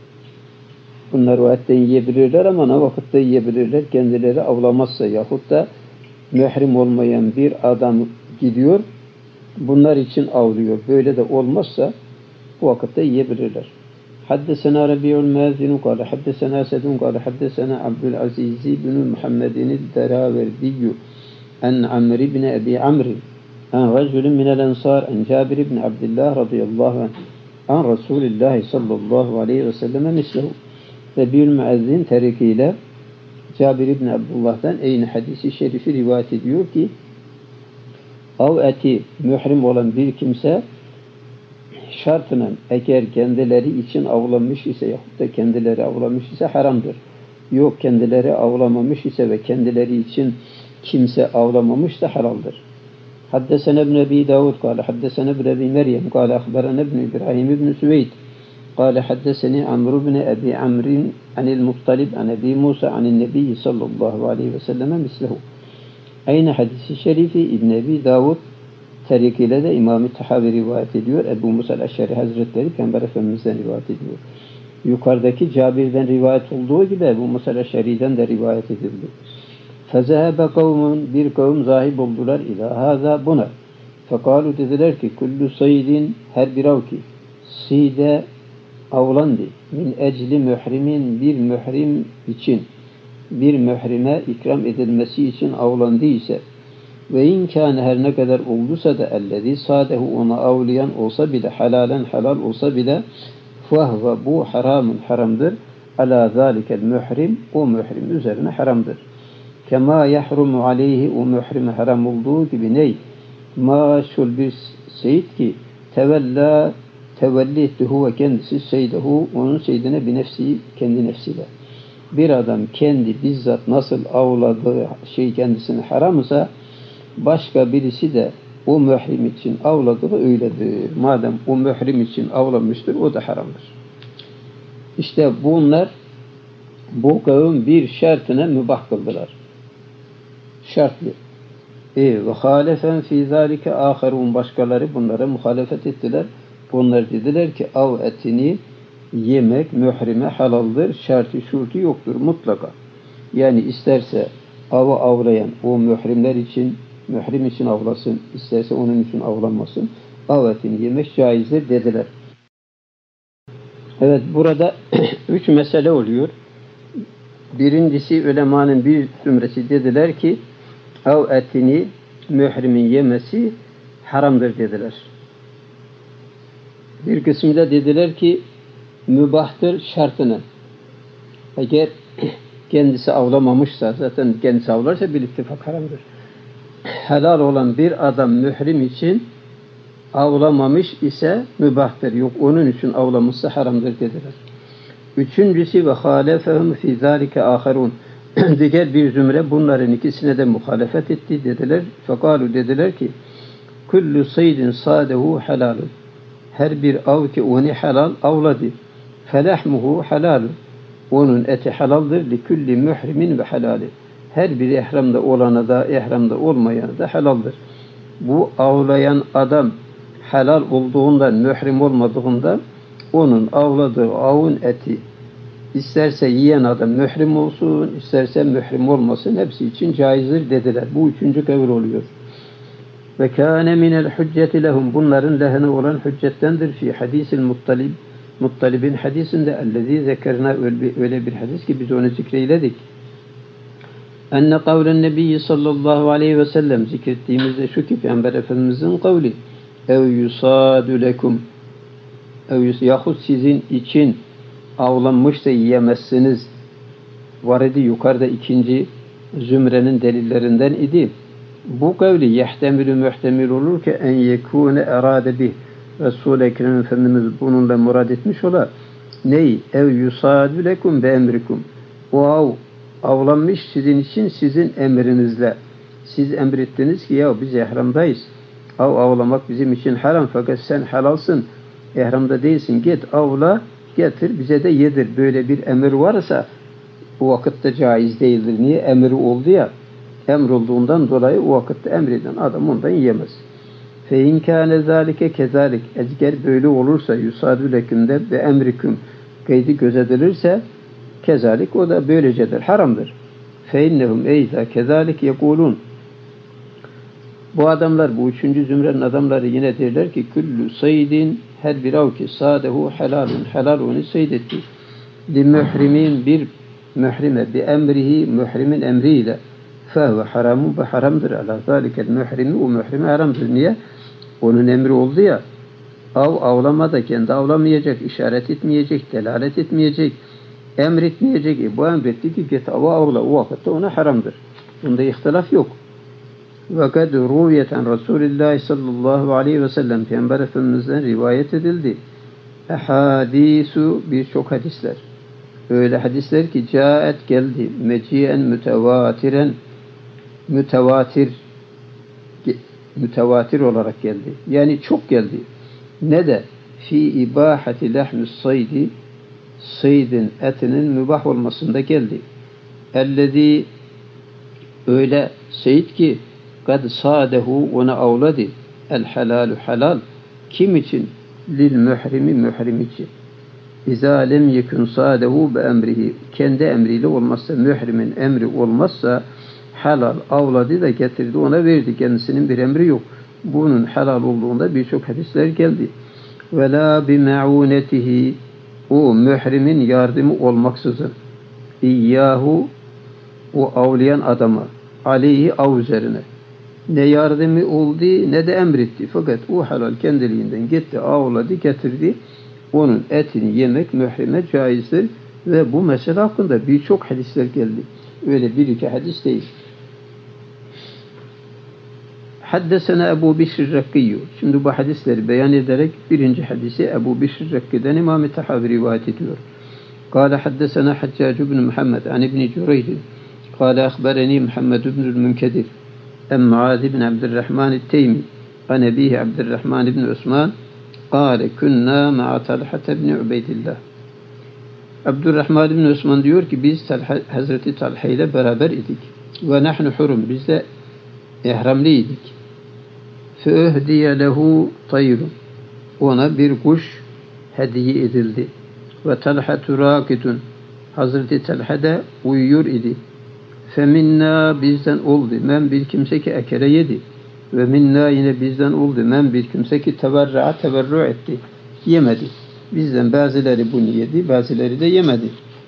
Bunlar vakitte yiyebilirler ama ne vakitte yiyebilirler? Kendileri avlamazsa yahut da mührim olmayan bir adam gidiyor, bunlar için avlıyor. Böyle de olmazsa bu vakitte yiyebilirler. Haddesena Rabi'ul Mazinu kâle haddesena Sedun kâle haddesena Abdülaziz bin Muhammedin Deraverdiyyü en Amr ibn Ebi Amr en racülün minel ensar en Cabir ibn Abdullah radıyallahu anh en Resulullah sallallahu aleyhi ve selleme mislehu. Rabi'ul Muazzin tarikiyle Cabir ibn Abdullah'dan aynı hadisi şerifi rivayet ediyor ki av eti mührim olan bir kimse şartla eğer kendileri için avlanmış ise yahut da kendileri avlanmış ise haramdır. Yok kendileri avlamamış ise ve kendileri için kimse avlamamış da halaldır. Haddesene ibn Ebi Davud kâle haddesene ibn Ebi Meryem kâle ahberene ibn İbrahim ibn Süveyd kâle haddeseni Amr ibn Ebi Amrin anil Muttalib an Ebi Musa anil Nebi sallallahu aleyhi ve selleme mislehu. Aynı hadisi şerifi İbn Ebi Davud tarikiyle de İmam-ı Tahavi rivayet ediyor. Ebu Musa el-Eşşari Hazretleri Peygamber Efendimiz'den rivayet ediyor. Yukarıdaki Cabir'den rivayet olduğu gibi Ebu Musa el-Eşşari'den de rivayet edildi. Fezehebe kavmun, bir kavim zahib oldular ila haza buna. Fekalu dediler ki kullu saydin, her bir av ki side avlandı min ecli mührimin, bir mührim için bir mührime ikram edilmesi için avlandıysa ve inkâne her ne kadar olduysa da ellezî sâdehu, ona avlayan olsa bile halalen halal olsa bile fehve bu haramun haramdır alâ zâlikel mührim, o mührim üzerine haramdır. Kemâ yahrumu aleyhi, o mührime haram olduğu gibi ney? Maşul bir seyit ki tevelli etti huve kendisi seydehu, onun seydine bir nefsi, kendi nefsiyle. Bir adam kendi bizzat nasıl avladığı şey kendisine haramsa başka birisi de o mührim için avladığı öyledir. Madem o mührim için avlamıştır o da haramdır. İşte bunlar bu kavim bir şartına mübah kıldılar. Şartlı. Ve halefen fî zâlike âherûn, başkaları bunlara muhalefet ettiler. Bunlar dediler ki av etini yemek mührime halaldır. Şartı şurtu yoktur mutlaka. Yani isterse avı avlayan o mührim için avlasın, isterse onun için avlanmasın. Av etini yemek caizdir dediler. Evet, burada 3 mesele oluyor. Birincisi ulemanın bir zümresi dediler ki av etini mührimin yemesi haramdır dediler. Bir kısmı da dediler ki mübahtır şartını. Eğer kendisi avlamamışsa, zaten kendisi avlarsa bir ittifak haramdır. Helal olan bir adam mührim için avlamamış ise mübahtır. Yok onun için avlamışsa haramdır dediler. Üçüncüsü ve halefehum fî zâlike âherûn. Diğer bir zümre bunların ikisine de muhalefet etti dediler. Fekalu dediler ki kullu saydin sâdehu halalun. Her bir av ki onu halal avladı. Felahmuhu halalun. Onun eti halaldır. Likulli mührimin ve halali. Her bir ihramda olana da ihramda olmayana da halaldır. Bu avlayan adam helal olduğundan, mührim olmadığından onun avladığı avın eti isterse yiyen adam mührim olsun, isterse mührim olmasın, hepsi için caizdir dediler. Bu üçüncü kavil oluyor. Ve kâne minel hücceti lehum, bunların lehine olan hüccettendir fi hadisil Muttalib. Muttalib'in hadisinde ellezî zekerna, öyle bir hadis ki biz onu zikreyledik. Enne kavlen Nebi sallallahu aleyhi ve sellem zikrettiğimizde şu ki Peygamber Efendimizin kavli ev yusadu lekum yahut sizin için avlanmış da yiyemezsiniz var idi yukarıda ikinci zümrenin delillerinden idi. Bu kavli yehtemilü muhtemil olur ki en yekûne erade bih Resul-i Ekrem Efendimiz bununla murad etmiş ola. Ney? Ev yusadu lekum be emrikum. O avlanmış sizin için sizin emrinizle. Siz emrettiniz ki ya biz ihramdayız. Avlamak bizim için haram fakat sen halalsın. İhramda değilsin. Git avla getir bize de yedir. Böyle bir emir varsa bu vakitte caiz değildir. Niye? Emri oldu ya. Emrolduğundan dolayı o vakitte emreden adam ondan yiyemez. فَاِنْ كَانَ ذَٰلِكَ كَذَٰلِكَ Eğer böyle olursa يُسَادُ لَكُمْde ve emriküm kaydı gözetilirse kezalik o da böylecedir. Haramdır. فَاِنَّهُمْ اَيْذَا كَذَٰلِكَ يَقُولُونَ Bu adamlar, bu üçüncü zümrenin adamları yine derler ki küllü saydin her bir av ki sadehu helalun helal onu seydetti. Li mührimin bir mührime bi emrihi mührimin emriyle fehve haramun ve haramdır. Ala zalikel mührimi o mührime haramdır. Niye? Onun emri oldu ya. Avlamada kendi avlamayacak, işaret etmeyecek, delalet etmeyecek, emretmeyecek. Bu emretti ki git avla o vakitte ona haramdır. Bunda ihtilaf yok. Ve kad ruviyeten Resulullah sallallahu aleyhi ve sellem Peygamber Efendimiz'den rivayet edildi. Ehadisu birçok hadisler. Öyle hadisler ki caet geldi. Meciyen mütevatiren mütevatir olarak geldi. Yani çok geldi. Ne de fi ibahati lahmus saydi saydın etinin mübah olmasında geldi. Ellezî öyle sayd ki kad sadehu ona avladı. El halalu halal. Kim için? Lil mührimi mührim için. İzâ lem yekun sadehu be emrihi. Kendi emriyle olmazsa, mührimin emri olmazsa halal avladı da getirdi ona verdi. Kendisinin bir emri yok. Bunun halal olduğunda birçok hadisler geldi. Ve la bi me'unetihi o mührimin yardımı olmaksızın İyyahu o avlayan adama aleyhi av üzerine ne yardımı oldu ne de emretti. Fakat o halal kendiliğinden gitti, avladı, getirdi. Onun etini yemek mührime caizdir ve bu mesele hakkında birçok hadisler geldi. Öyle bir iki hadis değil. Haddesena Ebu Bişr Rakkiyyü. Şimdi bu hadisleri beyan ederek birinci hadisi Ebu Bişr Rakki'den İmam-ı Tahavi rivayet ediyor. Kâle haddesena Haccac ibn Muhammed an İbni Cüreyh. Kâle akhbereni Muhammed ibnül Münkedir. Muaz ibn Abdurrahman el-Teymi. An ebihi Abdurrahman ibn Osman. Kâle künnâ ma'a Talhat ibn Ubeydillah. Abdurrahman ibn Osman diyor ki biz Hazreti Talha ile beraber idik. Ve nahnu hurum. Biz de ihramlıydık. Fehdiye lehu tayrun. Ona bir kuş hediye edildi. Ve Talhatu rakidun. Hazreti Talha da uyuyor idi. Feminna bizden oldu. Men bir kimse ki ekele yedi. Ve minna yine bizden oldu. Men bir kimse ki teberru etti. Yemedi. Bizden bazıları bunu yedi, bazıları da yemedi.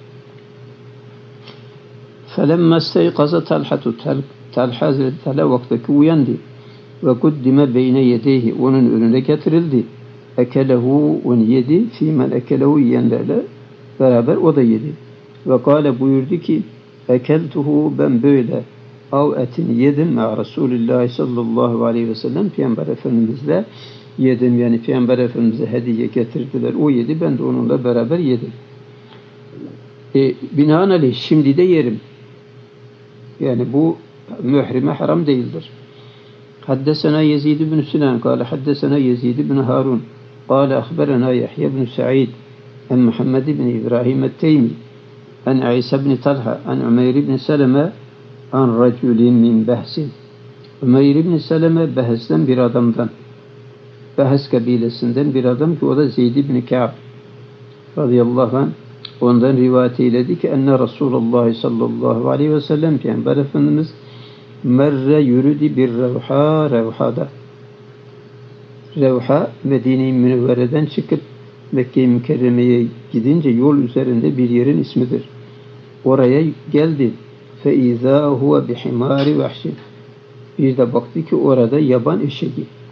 Felemma isteyqaza Talhatu. Talha Hazreti Talha vaktaki uyandı. Ve kuddime beyne yedeyhi. Onun önüne getirildi. Ekelehu onu yedi. Fîmen ekelehu yiyenlerle beraber o da yedi. Ve kâle buyurdu ki ekeltuhu ben böyle av etini yedim ma Resulullah sallallahu aleyhi ve sellem Peygamber Efendimizle yedim. Yani Peygamber Efendimiz'e hediye getirdiler. O yedi. Ben de onunla beraber yedim. Binaenaleyh şimdi de yerim. Yani bu mührime haram değildir. Haddesena Yezid ibn Sinan kâle haddesena Yezid ibn Harun kâle ahberena Yahya ibn Sa'id en Muhammed ibn İbrahim el-Teymi en İsa ibn Talha en Umeyr ibn Seleme en raculin min Behsin. Umeyr ibn Seleme Behs'ten bir adamdan, Behs kabilesinden bir adam ki o da Zeyd ibn Ka'b radıyallahu anh ondan rivayet eyledi ki enne Resulullah sallallahu aleyhi ve sellem Peygamber Efendimiz merre yürüdü bir Revha'da. Revha Medine-i Münevvere'den çıkıp Mekke-i Mükerreme'ye gidince yol üzerinde bir yerin ismidir. Oraya geldi. فَاِذَا هُوَ بِحِمَارِ وَحْشٍ. Bir de baktı ki orada yaban eşeği.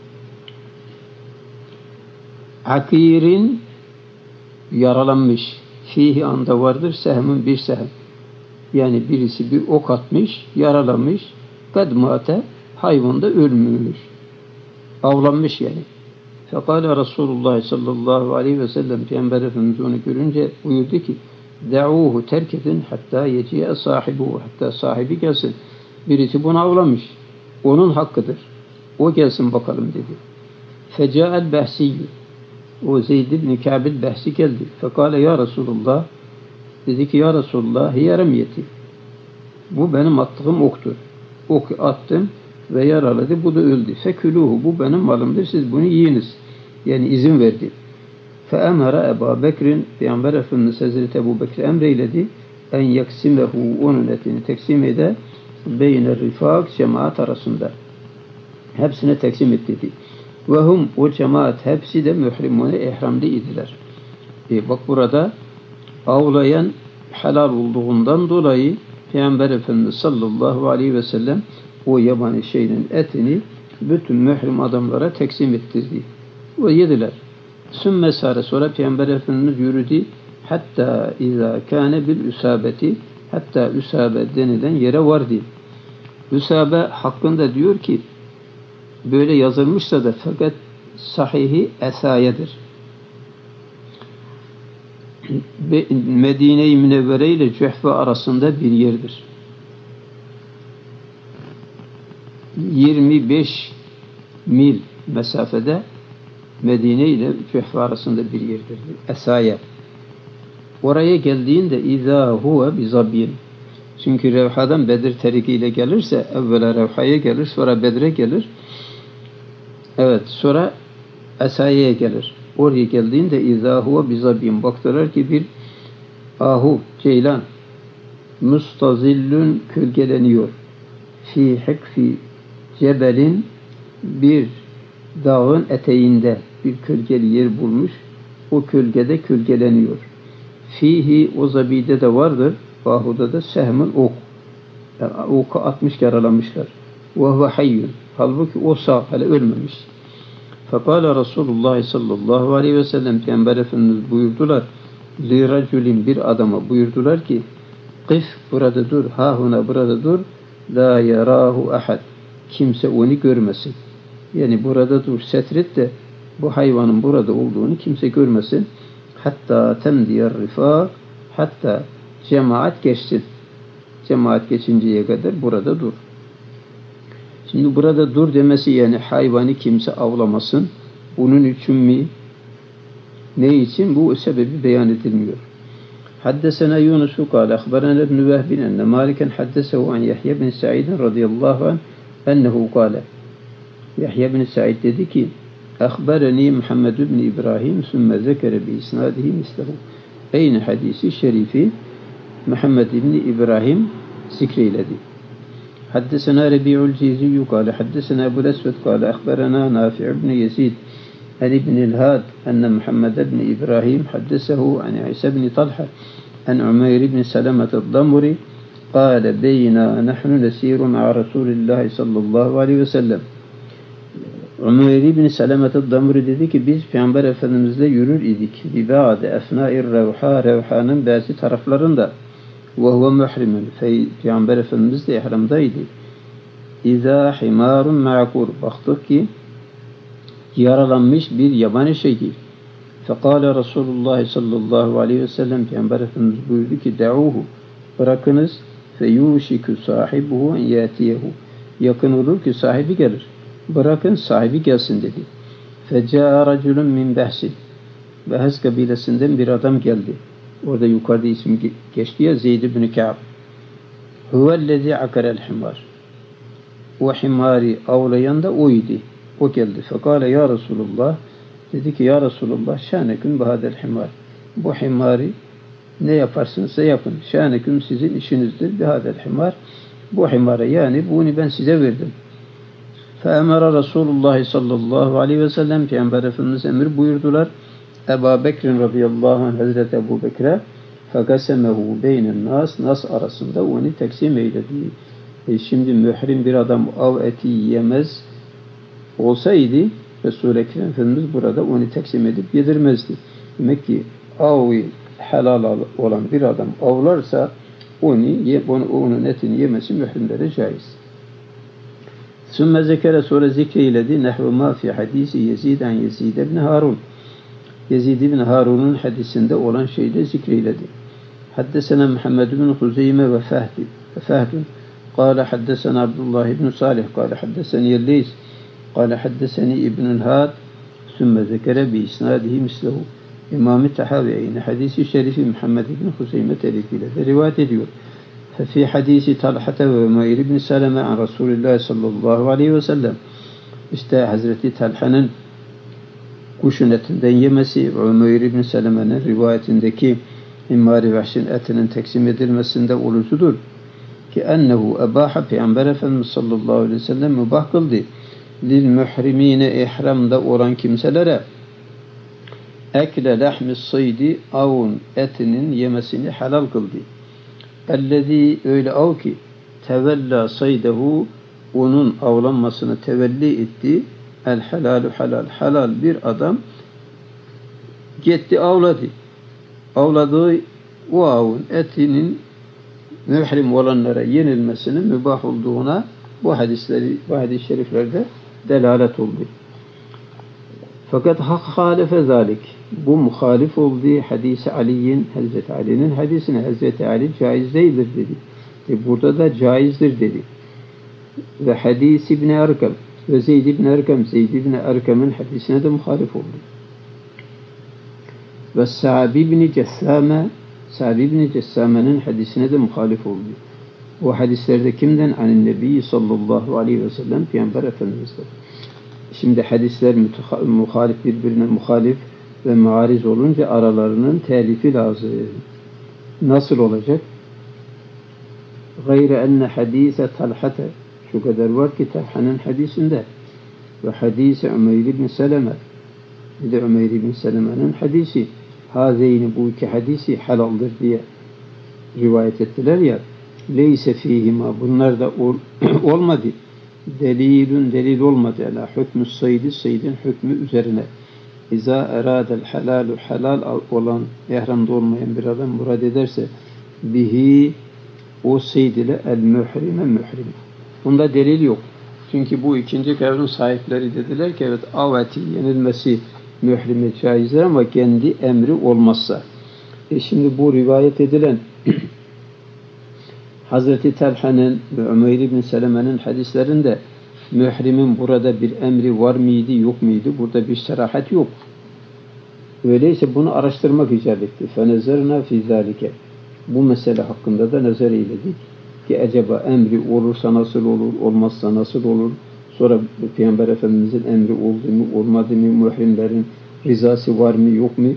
Akirin yaralanmış. Fihi anda vardır sehmin bir sehem. Yani birisi bir ok atmış, yaralanmış. Kadmate hayvan da ölmüş. Avlanmış yani. Fekale Resulullah sallallahu aleyhi ve sellem Peygamber Efendimiz onu görünce buyurdu ki Da'uhu terk edin hatta yeciye sahibu, hatta sahibi gelsin. Birisi bunu avlamış. Onun hakkıdır. O gelsin bakalım dedi. Feca'el behsiyyü. O Zeyd ibn Kâbil behsi geldi. Fekale ya Resulullah. Dedi ki ya Resulullah hiye remiyeti. Bu benim attığım oktur. Ok attım ve yaraladı. Bu da öldü. Fekülühü. Bu benim malımdır. Siz bunu yiyiniz. Yani izin verdi. Feemara Ebu Bekir'in Peygamber Efendimiz Hazreti Ebu Bekir emreyledi. En yaksimehu onun etini teksim ede beyne rifak cemaat arasında. Hepsine teksim et dedi. Ve hum o cemaat hepsi de mührimune ihramlı idiler. Bak burada avlayan helal olduğundan dolayı Peygamber Efendimiz sallallahu aleyhi ve sellem o yabani şeyin etini bütün mührim adamlara teksim ettirdi. Ve yediler. Sümme sâre sonra Peygamber Efendimiz yürüdü. Hatta izâ kâne bil üsâbeti hatta üsâbe denilen yere vardı. Üsâbe hakkında diyor ki böyle yazılmışsa da fakat sahihi esayedir. Medine-i Münevvere ile Cühfe arasında bir yerdir. 25 mil mesafede Medine ile Cühfe arasında bir yerdir. Esaye. Oraya geldiğinde izâ huve bizabyin. Çünkü Revha'dan Bedir terikiyle gelirse evvela Revha'ya gelir, sonra Bedir'e gelir. Evet, sonra Esaye'ye gelir. Oraya geldiğinde izâ huve bizabyin. Baktılar ki bir ahu, ceylan mustazillün kölgeleniyor. Fi hikfi cebelin bir dağın eteğinde bir kölgeli yer bulmuş. O kölgede kölgeleniyor. Fihi o zabide de vardır. Ahuda da sehmin ok. Yani oku atmış yaralamışlar. Ve huve hayyun. Halbuki o sağ, hala ölmemiş. Fekala Resulullah sallallahu aleyhi ve sellem Peygamber Efendimiz buyurdular. Li raculin bir adama buyurdular ki kif burada dur, hahuna burada dur. La yarahu ahad. Kimse onu görmesin. Yani burada dur, setret de bu hayvanın burada olduğunu kimse görmesin. Hatta temdiyar rifak, hatta cemaat geçsin. Cemaat geçinceye kadar burada dur. Şimdi burada dur demesi yani hayvanı kimse avlamasın. Bunun için mi? Ne için? Bu sebebi beyan edilmiyor. Haddesena Yunus kâle akhbarana ibn Vehbin enne Maliken haddesehu an Yahya bin Sa'id radıyallahu anh ennehu kâle. Yahya bin Sa'id dedi ki akhbarani Muhammed ibn İbrahim sümme zekere bi isnadihi mislehu. Aynı hadisi şerifi Muhammed ibn İbrahim zikreyledi. حدثنا ربيع الجيزي قال حدثنا أبو الأسود قال أخبرنا نافع بن يزيد عن ابن الهاد أن محمد بن إبراهيم حدثه عن عيسى بن طلحة عن عمير بن سلمة الضمري قال بينا نحن نسير مع رسول الله صلى الله عليه وسلم. Umeyr ibn Selemet el-Damri dedi ki biz Peygamber Efendimizle yürür idik. Bibâde efnâir revhâ, revhânın bazı taraflarında. Ve huve muhrimun. Peygamber Efendimiz de ihramdaydı. İzâ himârun ma'kur. Baktık ki yaralanmış bir yaban eşeği. Fekâle Resulullah sallallahu aleyhi ve sellem Peygamber Efendimiz buyurdu ki da'uhu. Bırakınız feyûşikü sahibuhu en yâtiyehu. Yakın olur ki sahibi gelir. Bırakın sahibi gelsin dedi. Fecâ raculun min behsin. Behz kabilesinden bir adam geldi. Orada yukarıda isim geçti ya Zeyd ibn Kâb. Huvellezî akarel himar. O himari avlayan da oydu. O geldi. Fekâle ya Resulullah. Dedi ki ya Resulullah şâneküm bihâdel himar. Bu himari ne yaparsınızsa yapın. Şâneküm sizin işinizdir bihâdel himar. Bu himara yani bunu ben size verdim. Feemara Resulullah sallallahu aleyhi ve sellem Peygamber Efendimiz emir buyurdular. Ebu Bekir radıyallahu anh Hazreti Ebu Bekir'e Fekasemehu beynen nas arasında onu taksim eyledi. Şimdi mührim bir adam av eti yemez olsaydı Resul-i Ekrem Efendimiz burada onu taksim edip yedirmezdi. Demek ki avı helal olan bir adam avlarsa onun etini yemesi mührimlere caiz. Sümme zekere sonra zikreyledi nehru ma fi hadisi Yezid an Yezid ibn Harun. Yezid ibn Harun'un hadisinde olan şeyi de zikreyledi. Haddesena Muhammed ibn Huzeyme ve Fehdun. قال حدثنا عبد الله بن صالح قال حدثني الليث قال حدثني ابن الهاد ثم ذكر بإسناده مثله. İmam-ı Tahavi'nin hadisi şerifi Muhammed ibn Huzeyme tarifiyle de rivayet ediyor. Fi hadisi Talha ve Ömer ibn Seleme an Resulullah sallallahu aleyhi ve sellem. İşte Hazreti Talha'nın kuşun etinden yemesi, Ömer ibn Seleme'nin rivayetindeki İmmar-ı Vahş'in etinin taksim edilmesinde olusudur. Ki ennehu ebaha Peygamber Efendimiz sallallahu aleyhi ve sellem mübah kıldı. Lil muhrimine ihramda olan kimselere ekle lahmis saydi avun etinin yemesini helal kıldı. Ellezî öyle av ki tevella saydehu onun avlanmasını tevelli etti. El helalu helal. Helal bir adam gitti avladı. Avladığı o avun etinin mührim olanlara yenilmesinin mübah olduğuna bu hadis-i şeriflerde delalet oldu. Fakat halife zalik. Bu muhalif olduğu hadisi Ali'nin, Hazreti Ali'nin hadisine Hazreti Ali caiz değildir dedi. Burada da caizdir dedi. Ve hadis İbn Erkam ve Zeyd ibn Erkam, Zeyd ibn Erkam'ın hadisine de muhalif oldu. Ve Sa'b ibn Cessame'nin hadisine de muhalif oldu. O hadislerde kimden? Anin Nebi sallallahu aleyhi ve sellem Peygamber Efendimiz'den. Şimdi hadisler birbirine muhalif ve muariz olunca aralarının telifi lazım. Nasıl olacak? Gayre enne hadise Talha'te şu kadar var ki Talha'nın hadisinde ve hadise Ömer ibn Seleme bir de Ömer ibn Seleme'nin hadisi hazeyni bu iki hadisi halaldir diye rivayet ettiler ya leyse fihima bunlar da olmadı. Delil olmadı. Ala hükmü saydin hükmü üzerine. İza eradel halalu halal olan ihramda olmayan bir adam murad ederse bihi o sayd ile el mührim. Bunda delil yok. Çünkü bu ikinci kavramın sahipleri dediler ki evet av eti yenilmesi mührime caizdir ama kendi emri olmazsa. Şimdi bu rivayet edilen Hazreti Talha'nın ve Ömer ibn Seleme'nin hadislerinde mührimin burada bir emri var mıydı, yok muydu? Burada bir serahat yok. Öyleyse bunu araştırmak icap etti. فَنَزَرْنَا فِي ذَٰلِكَ Bu mesele hakkında da nazar eyledik. Ki acaba emri olursa nasıl olur, olmazsa nasıl olur? Sonra Peygamber Efendimiz'in emri oldu mu, olmadı mı? Mührimlerin rızası var mı, yok mu?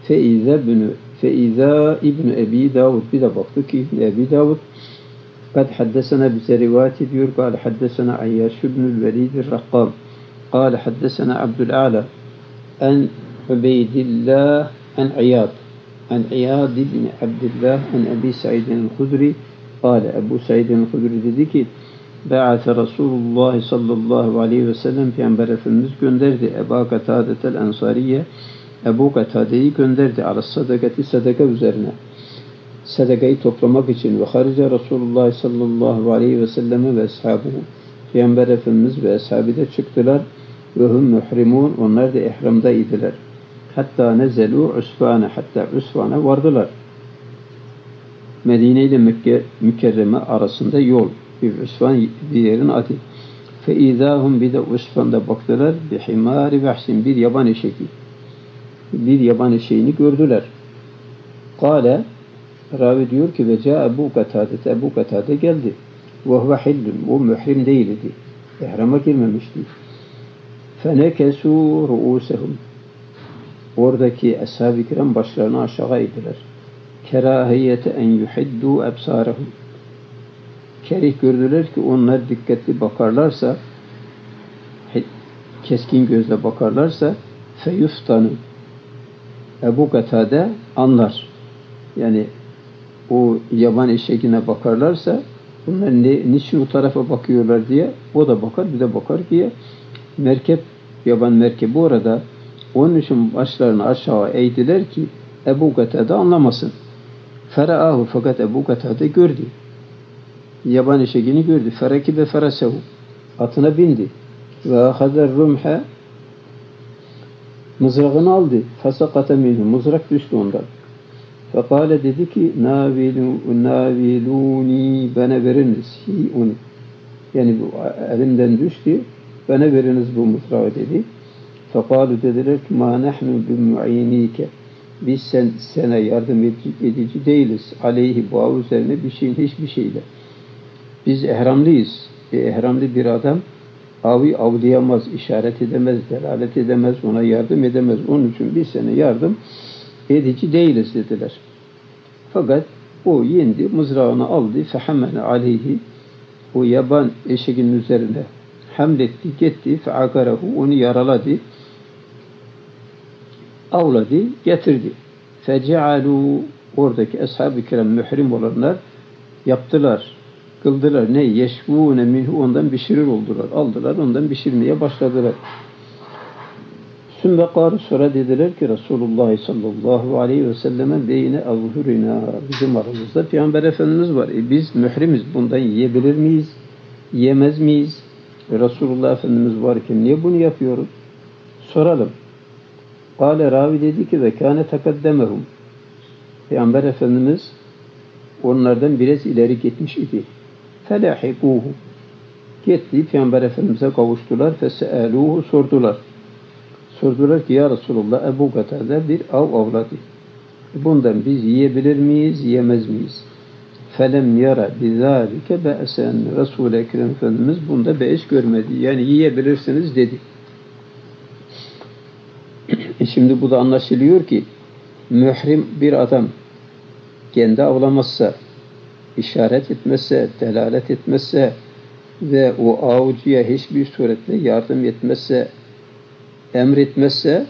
فَاِذَا İbn Ebi Davud bir de baktı ki İbn Ebi Davud قد حدثنا bize rivayet ediyor. قال حدثنا عياش بن الوليد الرقام قال حدثنا عبد الأعلى عن عبيد الله عن عياض بن عبد الله عن أبي سعيد الخدري قال أبو سعيد الخدري dedi ki بعث رسول الله sallallahu aleyhi ve sellem Peygamber Efendimiz gönderdi Ebu Katade'tel Ensariye Ebu Katade'yi gönderdi ala sadakati sadaka üzerine. Sadakayı toplamak için ve harice Resulullah sallallahu aleyhi ve selleme ve ashabuhu Peygamber Efendimiz ve ashabı da çıktılar ve hum muhrimun onlar da ihramda idiler. Hatta nezelu Usfan'a vardılar. Medine ile Mekke mükerreme arasında yol. Bir Usfan bir yerin adı. Fe izahum bir de Usfan'da baktılar bi himari vahsin bir yaban eşeği. Bir yaban eşeğini gördüler. Kale Ravi diyor ki ve ca Ebu Katade geldi. Ve huve hillun. O mührim değildi. İhrama girmemişti. Fenekesu ru'usehum. Oradaki ashab-ı kiram başlarını aşağı eğdiler. Kerahiyete en yuhiddu ebsarahum. Kerih gördüler ki onlar dikkatli bakarlarsa keskin gözle bakarlarsa feyuftanu. Ebu Katade anlar. Yani o yaban eşeğine bakarlarsa bunlar niçin o tarafa bakıyorlar diye o da bakar, bir de bakar ki yaban merkebi orada. Onun için başlarını aşağı eğdiler ki Ebu Katade anlamasın. Feraahu, fakat Ebu Katade gördü. Yaban eşeğini gördü. Ferakibe ferasehu, atına bindi. Ve ahadar rumha, mızrağını aldı. Fesakate minhu, mızrak düştü ondan. Fekale, dedi ki naviluni, bana veriniz onu. Yani bu elimden düştü, bana veriniz bu mızrağı, dedi. Fekalu, dediler ki ma nahnu bimu'inike, biz sana yardım edici değiliz. Aleyhi, bu av üzerine bir şeyin, hiçbir şeyle. Biz ihramlıyız. İhramlı bir adam avı avlayamaz, işaret edemez, delalet edemez, ona yardım edemez. Onun için biz sana yardım edici değiliz, dediler. Fakat o yendi, mızrağını aldı. Fehammene aleyhi, o yaban eşeğinin üzerine hamletti, gitti. Feagarehu, onu yaraladı. Avladı, getirdi. Fecealu, oradaki ashab-ı kiram, mührim olanlar yaptılar, kıldılar. Ne? Yeşvûne minhu, ondan pişirir oldular. Aldılar, ondan pişirmeye başladılar. Sümme kâru, sonra dediler ki Resulullah sallallahu aleyhi ve selleme beyne azhurina, bizim aramızda Peygamber Efendimiz var. Biz mührimiz, bundan yiyebilir miyiz? Yiyemez miyiz? Resulullah Efendimiz varken niye bunu yapıyoruz? Soralım. Kâle, ravi dedi ki ve kâne tekaddemehum, Peygamber Efendimiz onlardan biraz ileri gitmiş idi. Felâhikûhu, gitti Peygamber Efendimiz'e kavuştular. Fese'elûhu, sordular. Sordular ki ya Resulullah, Ebu Katade bir av avladı. Bundan biz yiyebilir miyiz, yiyemez miyiz? Felem yara bizâlike be'sen, Resul-i Ekrem Efendimiz bunda beis görmedi. Yani yiyebilirsiniz, dedi. Şimdi bu da anlaşılıyor ki mührim bir adam kendi avlamazsa, işaret etmezse, delalet etmezse ve o avcıya hiçbir suretle yardım etmezse, emretmezse,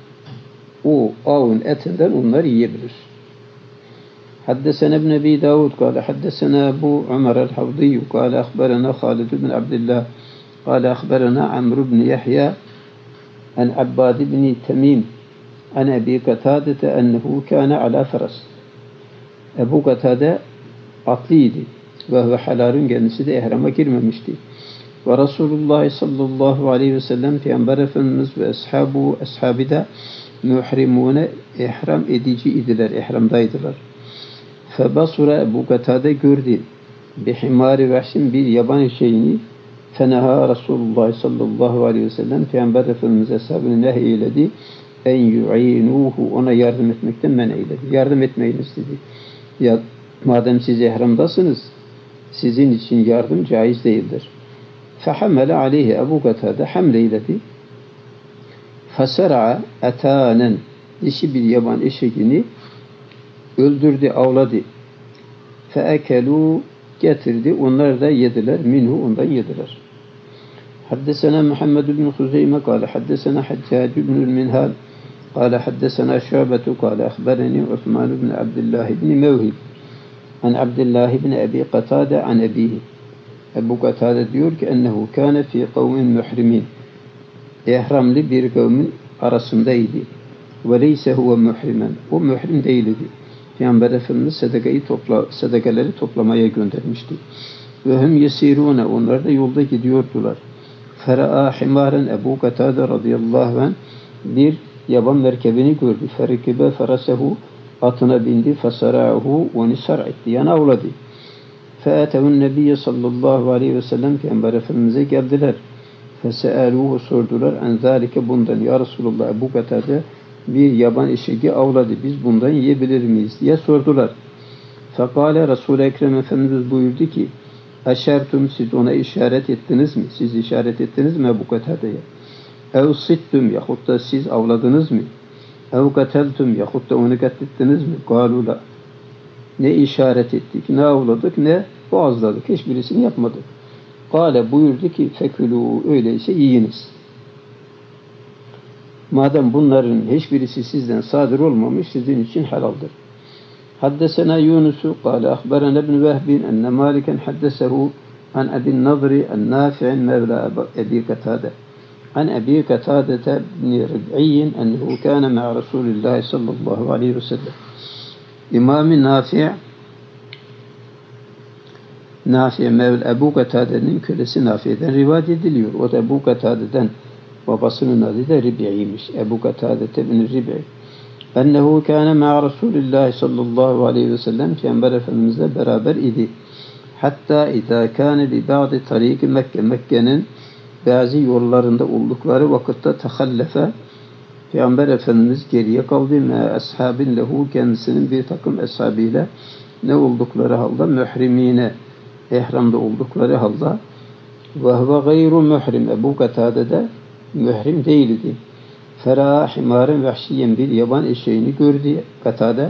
o avın etinden onlar yiyebilir. Haddesena ibn Ebi Davud kâle haddesena Ebu Ömer el-Havdiyyü kâle akhberena Halid ibn Abdillah kâle akhberena Amr ibn Yahya an Abbad ibn Temim an Ebi Katade ennehu kâne ala feras. Ebu Katade atlıydı ve halalün, kendisi de ihrama girmemişti. Ve Resulullah sallallahu aleyhi ve sellem, Peygamber Efendimiz ve ashabı da muhrimune, ihram edici idiler, ihramdaydılar. Febasura, Ebu Katade gördü bihimari vahşin, bir yaban eşeğini. Feneha Resulullah sallallahu aleyhi ve sellem, Peygamber Efendimiz ashabını nehyeledi. En yu'inuhu, ona yardım etmekten men eyledi. Yardım etmeyiniz, dedi. Ya madem siz ihramdasınız, sizin için yardım caiz değildir. Fehammele aleyhi, Ebu Katade hamleyledi. Fesera'a etânen, dişi bir yaban eşeğini öldürdü, avladı. Feekelû, getirdi, onlar da yediler. Minhu, ondan yediler. Haddesena Muhammed bin Huzeyme kâle haddesena Haccac bin Minhal kâle haddesena Şu'betu kâle akhbereni Osman bin Abdullah bin Mevhib an Abdullah bin Ebi Katade an ebihi. Ebu Katade diyor ki ennehu kâne fî kavmin muhrimin, ihramlı bir kavmin arasındaydı. Ve leyse huve muhrimen, o muhrim değildi. Peygamber Efendimiz sadakaları toplamaya göndermişti. Ve hum yesirûne, onlar da yolda gidiyordular. Fera'a himaren, Ebu Katade radıyallahu anh bir yaban merkebini gördü. Ferikibe ferasehu, atına bindi. Fesara'hu, onu sar etti, yani avladı. Fe'etevun nebiyye sallallahu aleyhi ve sellem, Peygamber Efendimiz'e geldiler. Fese'elûhu, sordular. En zâlike, bundan. Ya Resulullah, Ebu Katade bir yaban eşeği avladı, biz bundan yiyebilir miyiz diye sordular. Fekale, Resul-i Ekrem Efendimiz buyurdu ki eşertum, siz ona işaret ettiniz mi? Siz işaret ettiniz mi Ebu Katade'ye? Ev sittum, yahut da siz avladınız mı? Ev kateltum, yahut da onu katlettiniz mi? Galula, ne işaret ettik, ne avladık, ne boğazladık, hiçbirisini yapmadık. Kale, buyurdu ki fekülû, öyleyse yiyiniz. Madem bunların hiçbirisi sizden sadır olmamış, sizin için helaldir. حدثنا يونس قال أخبرنا ابن وهب أن مالكا حدثه عن أبي النضر النافع مولى أبي قتادة عن أبي قتادة بن ربعي أنه كان مع رسول الله صلى الله عليه وسلم. İmam Nafi Mevla Ebu Katade'nin kölesi Nafi'den rivayet ediliyor. O da Ebu Katade'den, babasının adı da Rib'i'ymiş. Ebu Katade bin Rib'i. Ennehu kâne ma'a Resulillahi sallallahu aleyhi ve sellem, Peygamber Efendimizle beraber idi. Hatta idâ kâne bi ba'di tarîki Mekke, Mekke'nin bazı yollarında oldukları vakitte tehallefe, Peygamber Efendimiz geriye kaldı. Me ashabin lehu, kendisinin bir takım eshabıyla ne oldukları halde, mührimine, ihramda oldukları halde, ve huve gayru mührim, Ebu Katade de mührim değildi. Fera himaren vahşiyen, bir yaban eşeğini gördü Katade.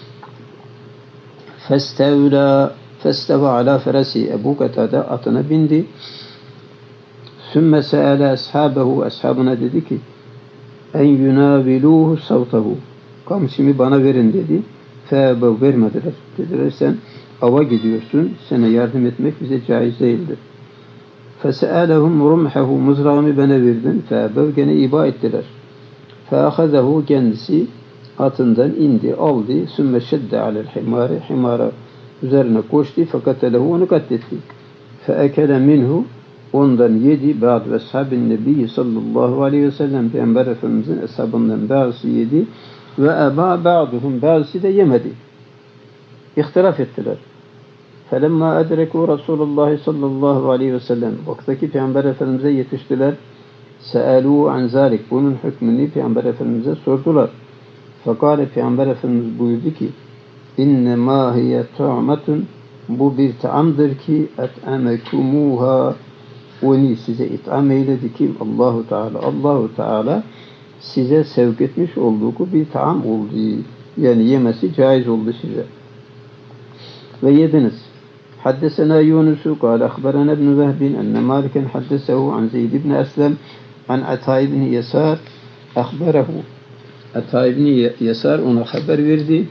Festeva ala ferasi, Ebu Katade atına bindi. Sümme se'ale ashabehu, ashabına dedi ki en yunaviluhu savtahu, kamçımı bana verin dedi. Fe'ebev, vermediler. Dediler sen ava gidiyorsun, sana yardım etmek bize caiz değildir. Fese'alehum rumhahu, mızrağımı bana verdin. Fe'ebev, gene iba ettiler. Fe'ahazahu, kendisi atından indi, aldı. Sümme şedde alel himari, himara üzerine koştu. Fekatelehu, onu katletti. Fe'ekele minhu, ondan yedi. Ba'd ve ashabin nebiyyi sallallahu aleyhi ve sellem, Peygamber Efendimizin ashabından bazısı yedi. Ve eba ba'duhum, bazısı da yemedi. İhtilaf ettiler. Felemma edreku Resulullah sallallahu aleyhi ve sellem, vaktaki Peygamber Efendimiz'e yetiştiler. Se'alû an zâlik, bunun hükmünü Peygamber Efendimiz'e sordular. Fekâle, Peygamber Efendimiz buyurdu ki innemâ hiye ta'matun, bu bir taamdır ki et'amekumuha, onu size itham eyledi kim? Allahu Teala. Allahu Teala size sevk etmiş olduğu bir taam oldu. Yani yemesi caiz oldu size. Ve yediniz. Haddesena Yunusu kâle akhbarana ibn Vehbin enne Maliken haddesehu an Zeyd ibn Eslem an Ata ibn Yesar akhbarahu. Ata ibn Yesar ona haber verdi.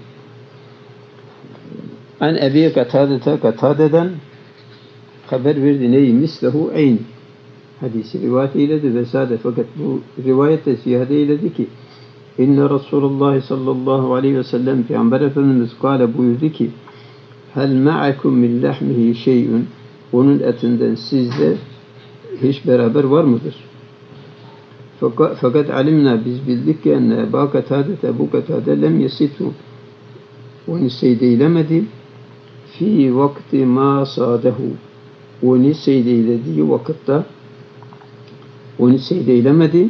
An Ebi Katade'den haber verdi. Neyi? Mislehu ayn. Hadisi rivayet eyledi ve sade, fakat bu rivayette ziyade eyledi ki inne Resulullah sallallahu aleyhi ve sellem, Peygamber Efendimiz kâle buyurdu ki hel ma'akum min lahmihi şey'un, onun etinden sizde hiç beraber var mıdır? Fakat alimna, biz bildik ki enne Ebu Katade lem yesitu, onu seydeylemedi fi vakti ma sadehu, onu seydeylediği vakitte onu seydeylemedi.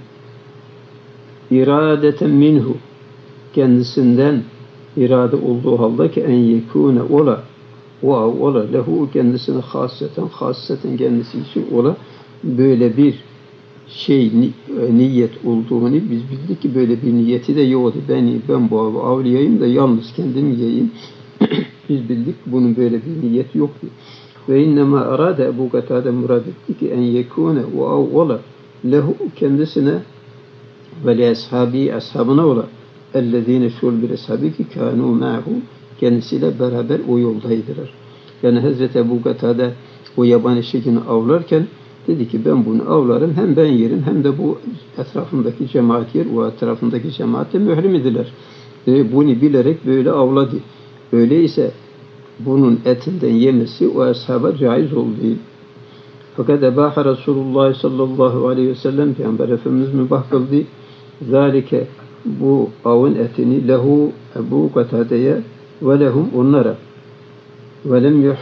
İradeten minhu, kendisinden irade olduğu halde ki en yekûne ola lehu, kendisine hasreten kendisi için ola böyle bir şey, niyet olduğunu biz bildik ki böyle bir niyeti de yoktu. Ben bu avliyayım da yalnız kendim yiyeyim. Biz bildik bunun böyle bir niyeti yoktu. Ve innema arade, Ebu Katade murad etti ki en yekûne ola lehu, kendisine ve li ashabi, ashabına ola ellezine, şul bir ashabi ki kânû ma'hu, kendisiyle beraber o yoldaydılar. Yani Hazreti Ebu Katade o yaban eşeğini avlarken dedi ki ben bunu avlarım, hem ben yerim hem de bu etrafındaki cemaat yer. O etrafındaki cemaat de mührim idiler. Bunu bilerek böyle avladı. Öyleyse bunun etinden yemesi o ashaba caiz oldu. Fakat ebaha Resulullah sallallahu aleyhi ve sellem, Peygamber Efendimiz mübah kıldı. Zalike, bu avın etini lehu, Ebu Katade'ye ve lehum, onlara. Ve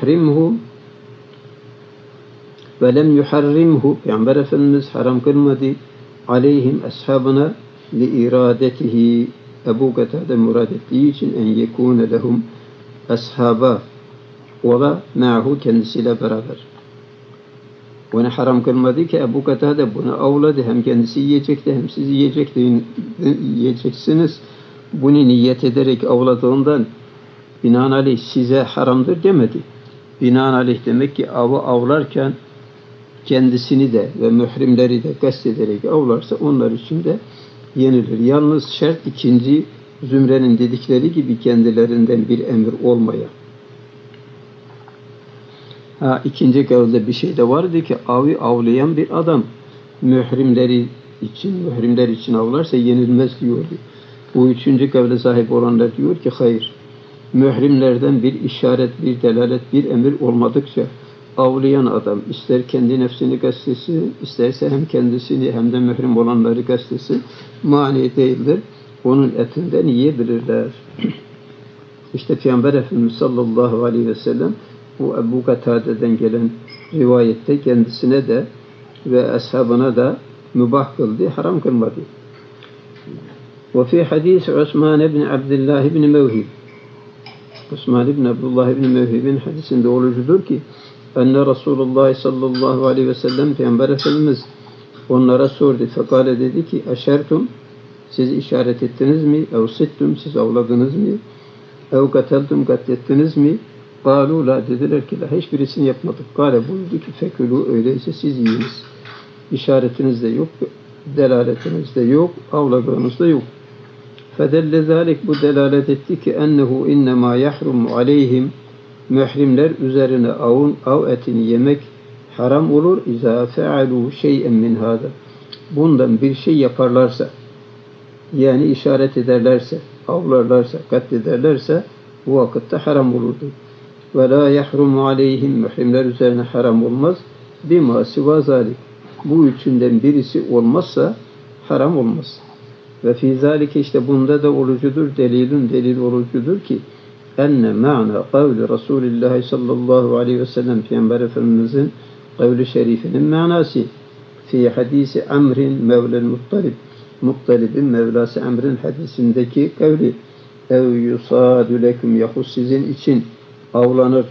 lem yuharrimhu, Peygamber Efendimiz haram kılmadı aleyhim, ashabına, li iradetihi, Ebu Katade murad ettiği için en yekûne lehum, ashaba ola ma'hu, kendisiyle beraber. Onu haram kılmadı ki Ebu Katade bunu avladı. Hem kendisi yiyecekti hem siz yiyeceksiniz. Bunu niyet ederek avladığından binaenaleyh size haramdır demedi. Binaenaleyh demek ki avı avlarken kendisini de ve mührimleri de kastederek avlarsa onlar için de yenilir. Yalnız şart ikinci Zümre'nin dedikleri gibi kendilerinden bir emir olmaya. İkinci kavle bir şey de vardı ki avlayan bir adam mührimler için avlarsa yenilmez diyordu. Bu üçüncü kavle sahip olanlar diyor ki hayır. Mührimlerden bir işaret, bir delalet, bir emir olmadıkça avlayan adam ister kendi nefsini gazetesi, isterse hem kendisini hem de mührim olanları gazetesi mani değildir. Onun etinden yiyebilirler. İşte Peygamber Efendimiz sallallahu aleyhi ve sellem bu Ebu Katade'den gelen rivayette kendisine de ve ashabına da mübah kıldı, haram kılmadı. Ve fi hadis Osman ibn Abdullah ibn Mevhib, Osman ibn Abdullah ibn Mevhib'in hadisinde olucudur ki enne Resulullah sallallahu aleyhi ve sellem Peygamber Efendimiz onlara sordu. Fekale dedi ki eşertum, siz işaret ettiniz mi? Ev sittum, siz avladınız mı? Ev kateltum, katlettiniz mi? Kalu la, dediler ki la, hiçbirisini yapmadık. Kale, buyurdu ki fekulu, öyleyse siz yiyiniz. İşaretiniz de yok, delaletiniz de yok, avladığınız da yok. Fedelle zalik, bu delalet etti ki ennehu innema yahrumu aleyhim, mührimler üzerine av etini yemek haram olur. İzâ fe'alû şey'en min hâda, bundan bir şey yaparlarsa, yani işaret ederlerse, avlarlarsa, katlederlerse bu vakitte haram olurdu. Ve la yahrumu aleyhim, mührimler üzerine haram olmaz. Bima siva zalik, bu üçünden birisi olmazsa haram olmaz. Ve fî zâlike, işte bunda da olucudur, delil olucudur ki enne ma'na kavli Resulullah sallallahu aleyhi ve sellem, Peygamber Efendimizin kavli şerifinin manası fi hadisi Amr'in mevlel Muttalib, Muttalib'in Mevlası Amr'in hadisindeki kavli ev yusâdü leküm, yahut sizin için avlanır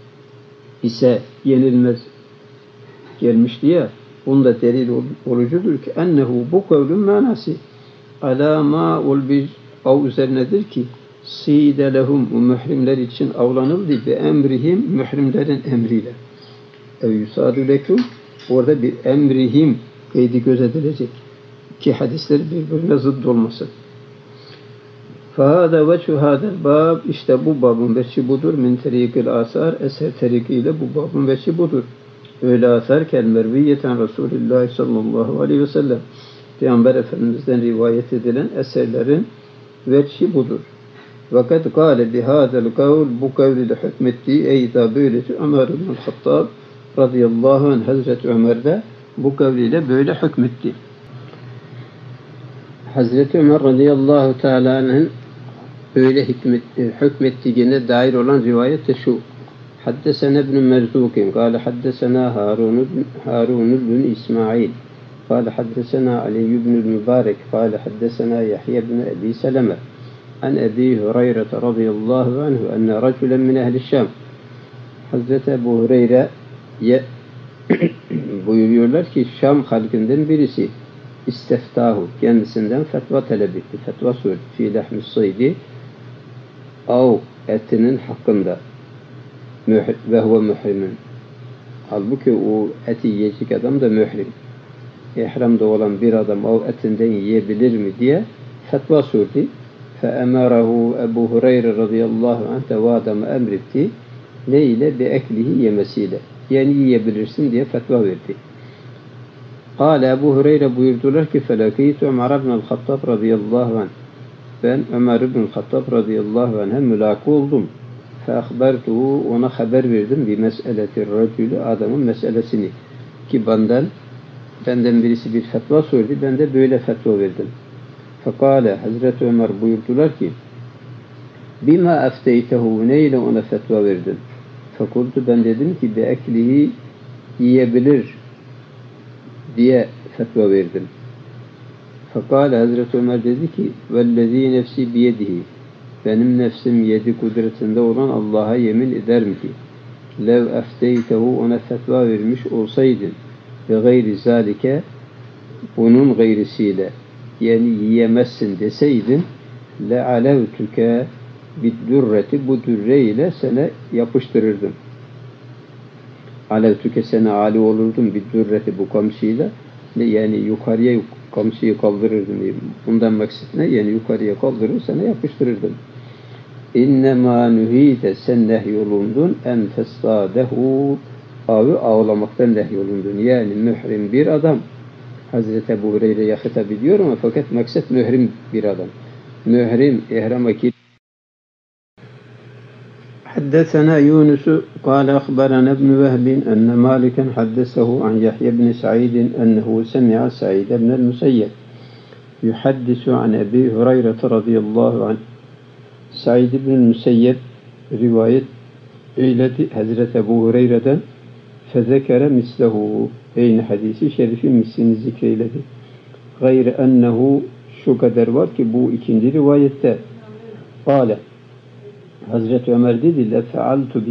ise yenilmez gelmişti ya, bunda delil olucudur ki ennehu, bu kavlün manası alâ mâ ulbij, av üzerinedir ki sîde lehum, bu mührimler için avlanıldı bi emrihim, mührimlerin emriyle. Ev yusâdü leküm, orada bir emrihim kaydı gözetilecek ki hadisler birbirine zıt olmasın. فَهَذَا وَجْهُ هَذَا الْبَابِ, işte bu babın veçhi budur. Min terikil asar, eser terikiyle bu babın veçhi budur. Öyle asar kel merviyeten Resulullah sallallahu aleyhi ve sellem, Peygamber Efendimiz'den rivayet edilen eserlerin veçhi budur. Fakat kâle bihâzel kavl, bu kavliyle hükmettiği eyda böylece Ömer ibn Hattab radıyallahu anh, Hazreti Ömer de bu kavliyle böyle hükmetti. Hazreti Ömer radıyallahu teala anh'ın böyle hükmettiğine dair olan rivayet de şu. Haddesena ibn Merzukin, kâle haddesena Harun ibn İsmail, kâle haddesena Ali ibn Mübarek, kâle haddesena Yahya ibn Ebi Seleme, an Ebi Hureyre radıyallahu anhu, enne raculen min ehli Şam. Hazreti Ebu Hureyre buyuruyorlar ki Şam halkından birisi isteftahu, kendisinden fetva talep etti. Fetva sordu. Fî lehmis saydi, av etinin hakkında. Ve huve mührimin. Halbuki o eti yiyecek adam da mührim. İhramda olan bir adam av etinden yiyebilir mi diye fetva sordu. Feemerahu Ebu Hureyre radıyallahu anh de o adamı emretti. Ne ile? Bi eklihi, yemesiyle. Yani yiyebilirsin diye fetva verdi. Kâle, Ebu Hureyre buyurdular ki felakîtu Ömer ibn Hattab radıyallahu anh, ben Ömer ibn Hattab radıyallahu anh'a mülâkı oldum. Feahbertuhu, ona haber verdim bir meseletir racülü, adamın meselesini ki benden birisi bir fetva sordu, ben de böyle fetva verdim. Fekâle, Hazreti Ömer buyurdular ki bima efteytehu, neyle ona fetva verdin? Fekultu, ben dedim ki bi eklihi, yiyebilir diye fetva verdim. Fekâle, Hazreti Ömer dedi ki vellezî nefsi biyedihi, benim nefsim yedi kudretinde olan Allah'a yemin ederim ki lev efteytehu, ona fetva vermiş olsaydın ve gayri zalike, bunun gayrisiyle, yani yiyemezsin deseydin, le alevtüke biddürreti, bu dürre ile sana yapıştırırdım. Alevtüke, sana ali olurdum biddürreti, bu kamçıyla, yani yukarıya kamçıyı kaldırırdım. Bundan maksat ne? Yani yukarıya kaldırır, sana yapıştırırdım. İnnemâ nühîde, sen nehyolundun en fesâdehu, avı avlamaktan nehyolundun. Yani mührim bir adam, Hazreti Ebu Hureyre'ye hitap ediyor ama fakat maksat mührim bir adam. Mührim, ihrama ki. حدثنا يونس قال أخبرنا ابن وهب أن مالكا حدثه عن يحيى بن سعيد أنه سمع سعيد بن المسيب يحدث عن أبي هريرة رضي الله عنه. Said ibn Müseyyep rivayet eyledi Hazreti Ebu Hureyre'den fezekere mislehu, aynı hadisi şerifin mislini zikreyledi. Gayrı ennehu, şu kadar var ki bu ikinci rivayette kâle, Hazreti Ömer dedi lefealtu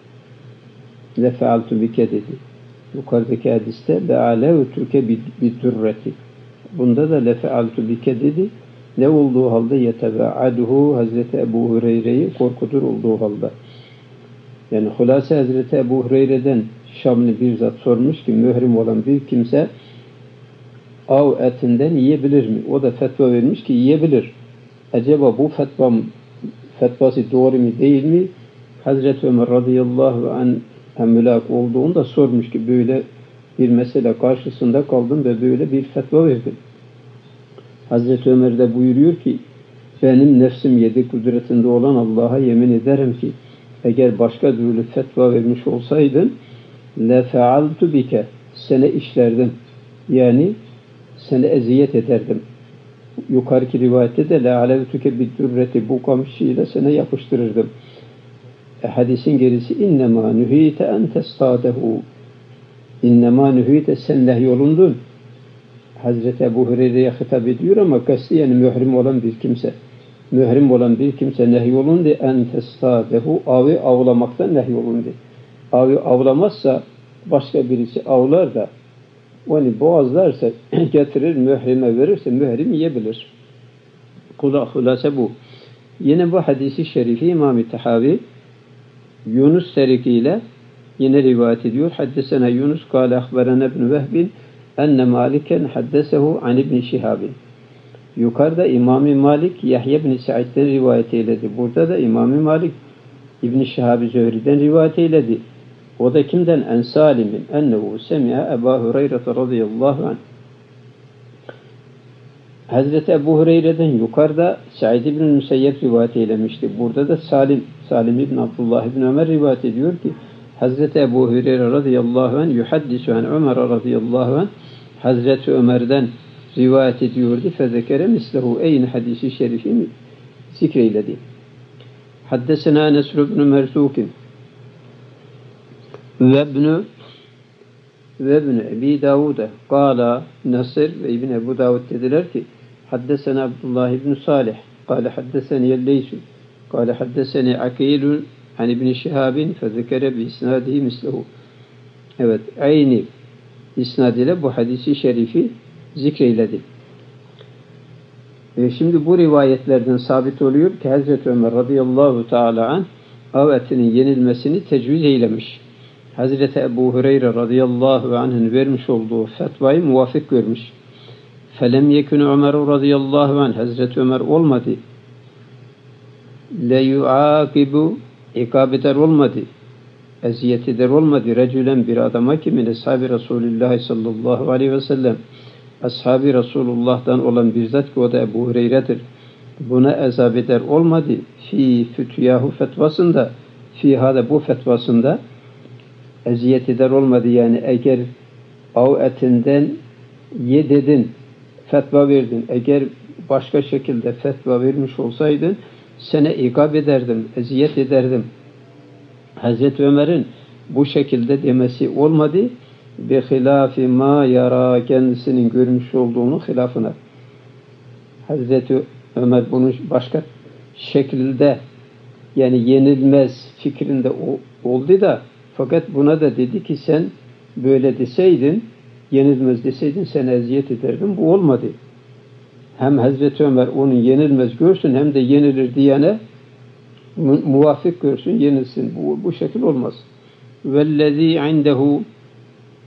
bike dedi. Yukarıdaki hadiste le'alevtuke bidurreti. Bunda da lefealtu bike dedi. Ne olduğu halde yetebe'aduhu, Hazreti Ebu Hureyre'yi korkutur olduğu halde. Yani hulasa Hazreti Ebu Hureyre'den Şamlı bir zat sormuş ki mührim olan bir kimse av etinden yiyebilir mi? O da fetva vermiş ki yiyebilir. Acaba bu fetvası doğru mu değil mi? Hazreti Ömer radıyallahu anh mülak olduğunda sormuş ki böyle bir mesele karşısında kaldım ve böyle bir fetva verdim. Hazreti Ömer de buyuruyor ki benim nefsim yedi kudretinde olan Allah'a yemin ederim ki eğer başka türlü fetva vermiş olsaydın lefealtu bike, seni işlerdim. Yani seni eziyet ederdim. Yukarıki rivayette de le'alevtuke bidurreti, bu kamçıyla seni yapıştırırdım. Hadisin gerisi innemâ nühîte en testâdehu, innemâ nühîte, sen nehyolundun. Hazreti Ebu Hureyre'ye hitap ediyor ama kasti yani mührim olan bir kimse. Mührim olan bir kimse nehyolundu en testâdehu, avı avlamaktan nehyolundu. Avı avlamazsa başka birisi avlar da onu boğazlarsa getirir mührime verirse mührim yiyebilir. Hulase bu. Yine bu hadisi şerifi İmam-ı Tahavi Yunus serikiyle yine rivayet ediyor. Haddesena Yunus kâle ahberena ibn Vehbin enne Maliken haddesehu an ibn Şihabin. Yukarıda İmam-ı Malik Yahya ibn Sa'id'den rivayet eyledi. Burada da İmam-ı Malik İbn Şihab-ı Zühri'den rivayet eyledi. O da kimden? En Salim'in ennehu semi'a Ebu Hureyre radıyallahu anh. Hazreti Ebu Hureyre'den yukarıda Said ibn Müseyyep rivayet eylemişti. Burada da Salim ibn Abdullah ibn Ömer rivayet ediyor ki Hazreti Ebu Hureyre radıyallahu anh yuhaddisu an Ömer radıyallahu anh, Hazreti Ömer'den rivayet ediyordu. Fezekere mislehu, eyni hadisi şerifini zikreyledi. Haddesena Nesr ibn Merzukin ve ibn Ebi Davud'a kâla, Nasır ve İbn Ebu Davud dediler ki haddesena Abdullah ibn Salih kâle haddeseni Yelleysu kâle haddeseni Akilun an İbn Şihabin fezekere bi isnadihi mislehu. Evet, aynı isnad ile bu hadisi şerifi zikreyledi. Şimdi bu rivayetlerden sabit oluyor ki Hazreti Ömer radıyallahu teala anh av etinin yenilmesini tecviz eylemiş. Hazreti Ebu Hureyre radıyallahu anh'ın vermiş olduğu fetvayı muvafık görmüş. Felem yekun Ömer radıyallahu anh, Hazreti Ömer olmadı. Le yuakibu, ikab eder olmadı. Eziyet eder olmadı. Recülen, bir adama ki min ashabi Resulullah sallallahu aleyhi ve sellem, ashabi Resulullah'tan olan bir zat ki o da Ebu Hureyre'dir. Buna ezab eder olmadı. Fi fütüyahu fetvasında, fihada bu fetvasında eziyet eder olmadı. Yani eğer av etinden ye dedin, fetva verdin. Eğer başka şekilde fetva vermiş olsaydın sana ikab ederdim, eziyet ederdim. Hazreti Ömer'in bu şekilde demesi olmadı. Bi hilafi ma yara, kendisinin görmüş olduğunu hilafına. Hazreti Ömer bunu başka şekilde yani yenilmez fikrinde oldu da fakat buna da dedi ki sen böyle deseydin, yenilmez deseydin sen eziyet ederdin. Bu olmadı. Hem Hazreti Ömer onu yenilmez görsün hem de yenilir diyene muvafık görsün, yenilsin. Bu şekil olmaz. Vellezî indehu,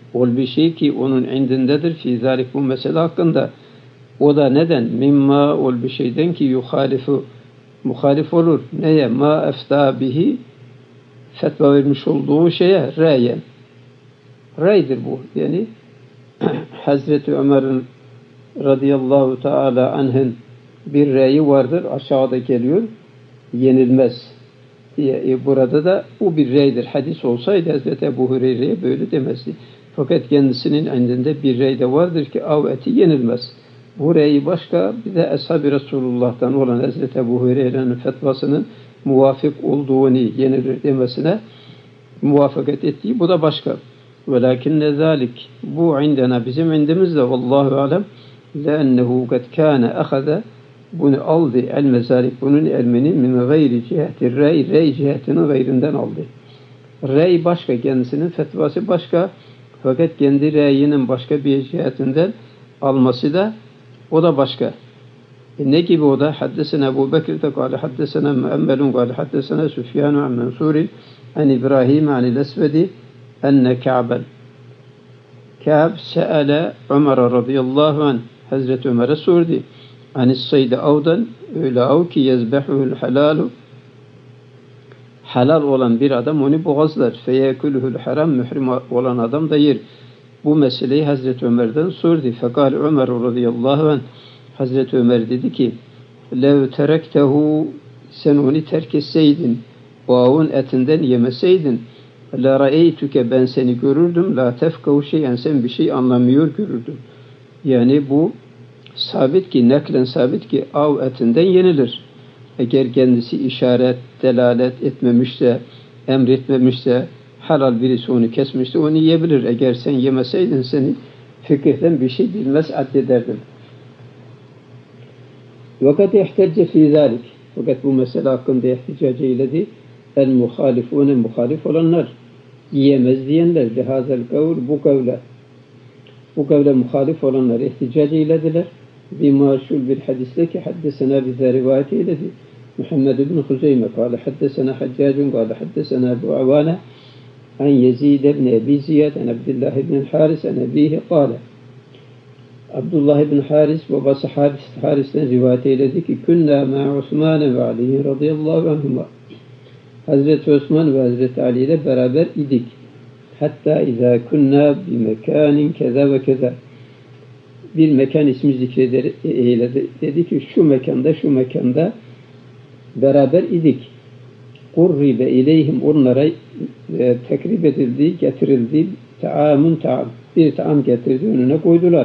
ol bir şey ki onun indindedir fi zalik bu mesele hakkında. O da neden? Mimma ol bir şeyden ki yuhalifu muhalif olur. Neye? Ma efta bihi fetva vermiş olduğu şeye rayen. Raydır bu. Yani Hazreti Ömer'in radıyallahu teala anh'ın bir reyi vardır. Aşağıda geliyor. Yenilmez diye. Burada da bu bir reydir. Hadis olsaydı Hazreti Ebu Hureyre'ye böyle demezdi. Fakat kendisinin indinde bir rey de vardır ki av eti yenilmez. Bu reyi başka, bir de Ashab-ı Resulullah'tan olan Hazreti Ebu Hureyre'nin fetvasının muvafık olduğunu yenilir demesine muvaffakat ettiği, bu da başka. Velakinne zalik, bu indena bizim indimizde vallahu alem lennehu kad kana ahaza, bunu aldı el mezalik, bunun elmini min gayri ciheti rey cihetinin gayrinden aldı. Rey başka, kendisinin fetvası başka, fakat kendi reyinin başka bir cihetinden alması da o da başka. Ne gibi o da? Haddesena Ebu Bekir de kâle haddesena Müemmelun kâle haddesena Süfyanu an Mensur'in an İbrahim anil Esvedi enne Ka'ben. Ka'b se'ale Ömer radıyallahu anh, Hazreti Ömer'e sordu. Anis sayde avdan, öyle av ki yezbehuhul halalu, halal olan bir adam onu boğazlar. Feyekuluhul haram, mührim olan adam da yer. Bu meseleyi Hazreti Ömer'den sordu. Fekal Ömer radıyallahu anh, Hazreti Ömer dedi ki, lev terektehu, sen onu terk etseydin, o avun etinden yemeseydin, la ra'eytüke, ben seni görürdüm, la tefkahu şeyen, sen bir şey anlamıyor görürdüm. Yani bu sabit ki, neklen sabit ki av etinden yenilir. Eğer kendisi işaret, delalet etmemişse, emretmemişse, halal birisi onu kesmişse onu yiyebilir. Eğer sen yemeseydin seni fikirden bir şey bilmez addederdim. Vakat ihtecce fî zâlik. Fakat bu mesele hakkında ihticac eyledi. El muhalifune, muhalif olanlar, yiyemez diyenler, lihazel kavl, bu kavle muhalif olanlar ihticac eylediler. Bima şul bir hadisle ki haddesena bize rivayet eyledi. Muhammed ibn Huzeyme kâle haddesena Haccacun kâle haddesena Ebu Avâne an Yezid ibn Ebi Ziyad an Abdullah ibn Haris an Ebihi kâle. Abdullah ibn Haris babası Haris'ten rivayet eyledi ki künna ma Osman ve Ali radıyallahu anhuma. Hazreti Osman ve Hazreti Ali ile beraber idik. Hatta izâ künna bi mekânin keza ve keza. Bir mekan ismi zikredi. Dedi ki şu mekanda beraber idik. Kurribe ileyhim, onlara tekrib edildi, getirildi. Ta'amun, bir taam getirdi, önüne koydular.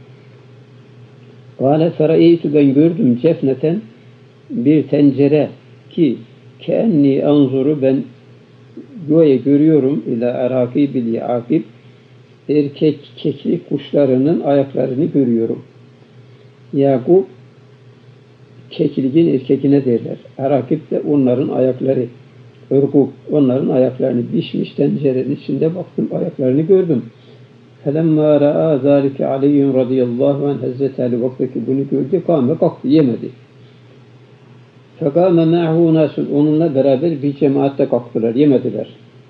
Kâle fera'eytü, ben gördüm cefneten, bir tencere ki keenni anzuru, ben göğe görüyorum ila arakibil ya'akib, erkek keklik kuşlarının ayaklarını görüyorum. Yakup kekliğin erkekine derler. Arakip de onların ayakları. Örgub onların ayaklarını pişmiş tencerenin içinde baktım, ayaklarını gördüm. Felemma ra'a zâlike Aliyyun radıyallahu anh, Hazreti Ali vaktaki bunu gördü, kâme kalktı, yemedi. Fekâme ma'hu nâsun, onunla beraber bir cemaatle kalktılar, yemediler.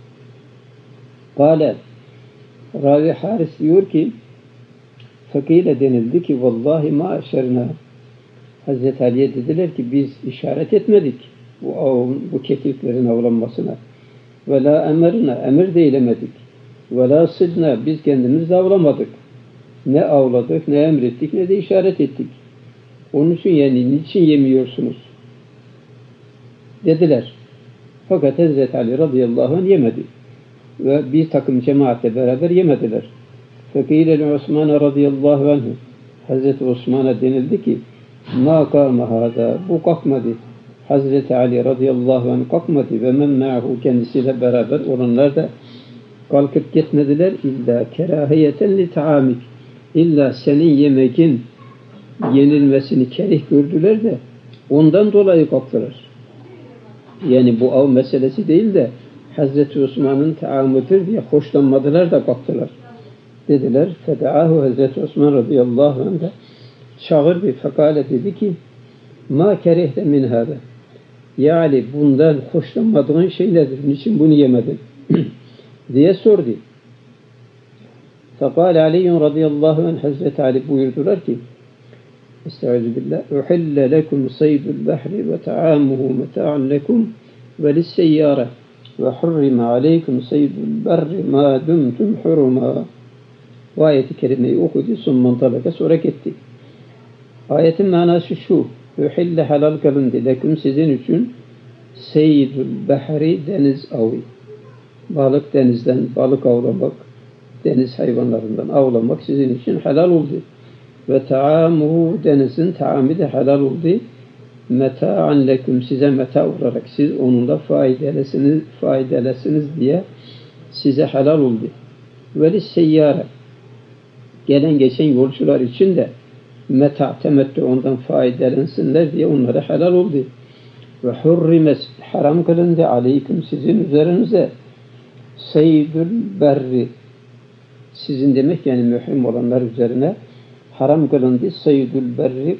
Kâle, Ravi Haris diyor ki, fakile denildi ki, vallahi ma eşerna. Hazreti Ali'ye dediler ki, biz işaret etmedik bu kekliklerin avlanmasına. Ve la emerna, emir de eylemedik. Ve la sidna, biz kendimiz de avlamadık. Ne avladık, ne emrettik, ne de işaret ettik. Onun için yani niçin yemiyorsunuz? Dediler. Fakat Hazreti Ali radıyallahu anh yemedi. Ve bir takım cemaatle beraber yemediler. Fekîle Osman radıyallahu anh, Hazreti Osman'a denildi ki, ma kâme hâdâ, bu kalkmadı. Hazreti Ali radıyallahu anh kalkmadı ve men ma'hu, kendisiyle beraber olanlar da kalkıp gitmediler. İlla kerahiyeten li ta'amik, illa senin yemekin yenilmesini kerih gördüler de ondan dolayı kalktılar. Yani bu av meselesi değil de Hazreti Osman'ın taamıdır diye hoşlanmadılar da kalktılar. Dediler. Feda'ahu, Hazreti Osman radıyallahu anh da çağırdı. Fekale, dedi ki, ma kerehte min hâbe. Ya Ali, bundan hoşlanmadığın şey nedir? Niçin bunu yemedin? diye sordu. Fekâle Aliyyun radıyallahu anh, Hazreti Ali buyurdular ki, Estağfirullah, uhille lekum saydul bahri ve ta'amuhu meta'an lekum ve lisseyyâre ve hurrime aleykum saydul barri ma dumtum huruma. Bu ayeti kerimeyi okudu, sonra sonra gitti. Ayetin manası şu, uhille halal kılındı lekum sizin için seydul bahri deniz avı. Balık denizden, balık avlamak, deniz hayvanlarından avlamak sizin için halal oldu. Ve ta'amuhu denizin taamı da halal oldu. Meta'an lekum size meta olarak siz onunla faydalasınız diye size halal oldu. Ve lisseyyare gelen geçen yolcular için de meta temettü ondan faydalansınlar diye onlara halal oldu. Ve hurrimes haram kılındı aleyküm sizin üzerinize seydül berri sizin demek yani mührim olanlar üzerine haram kılındı seydül berri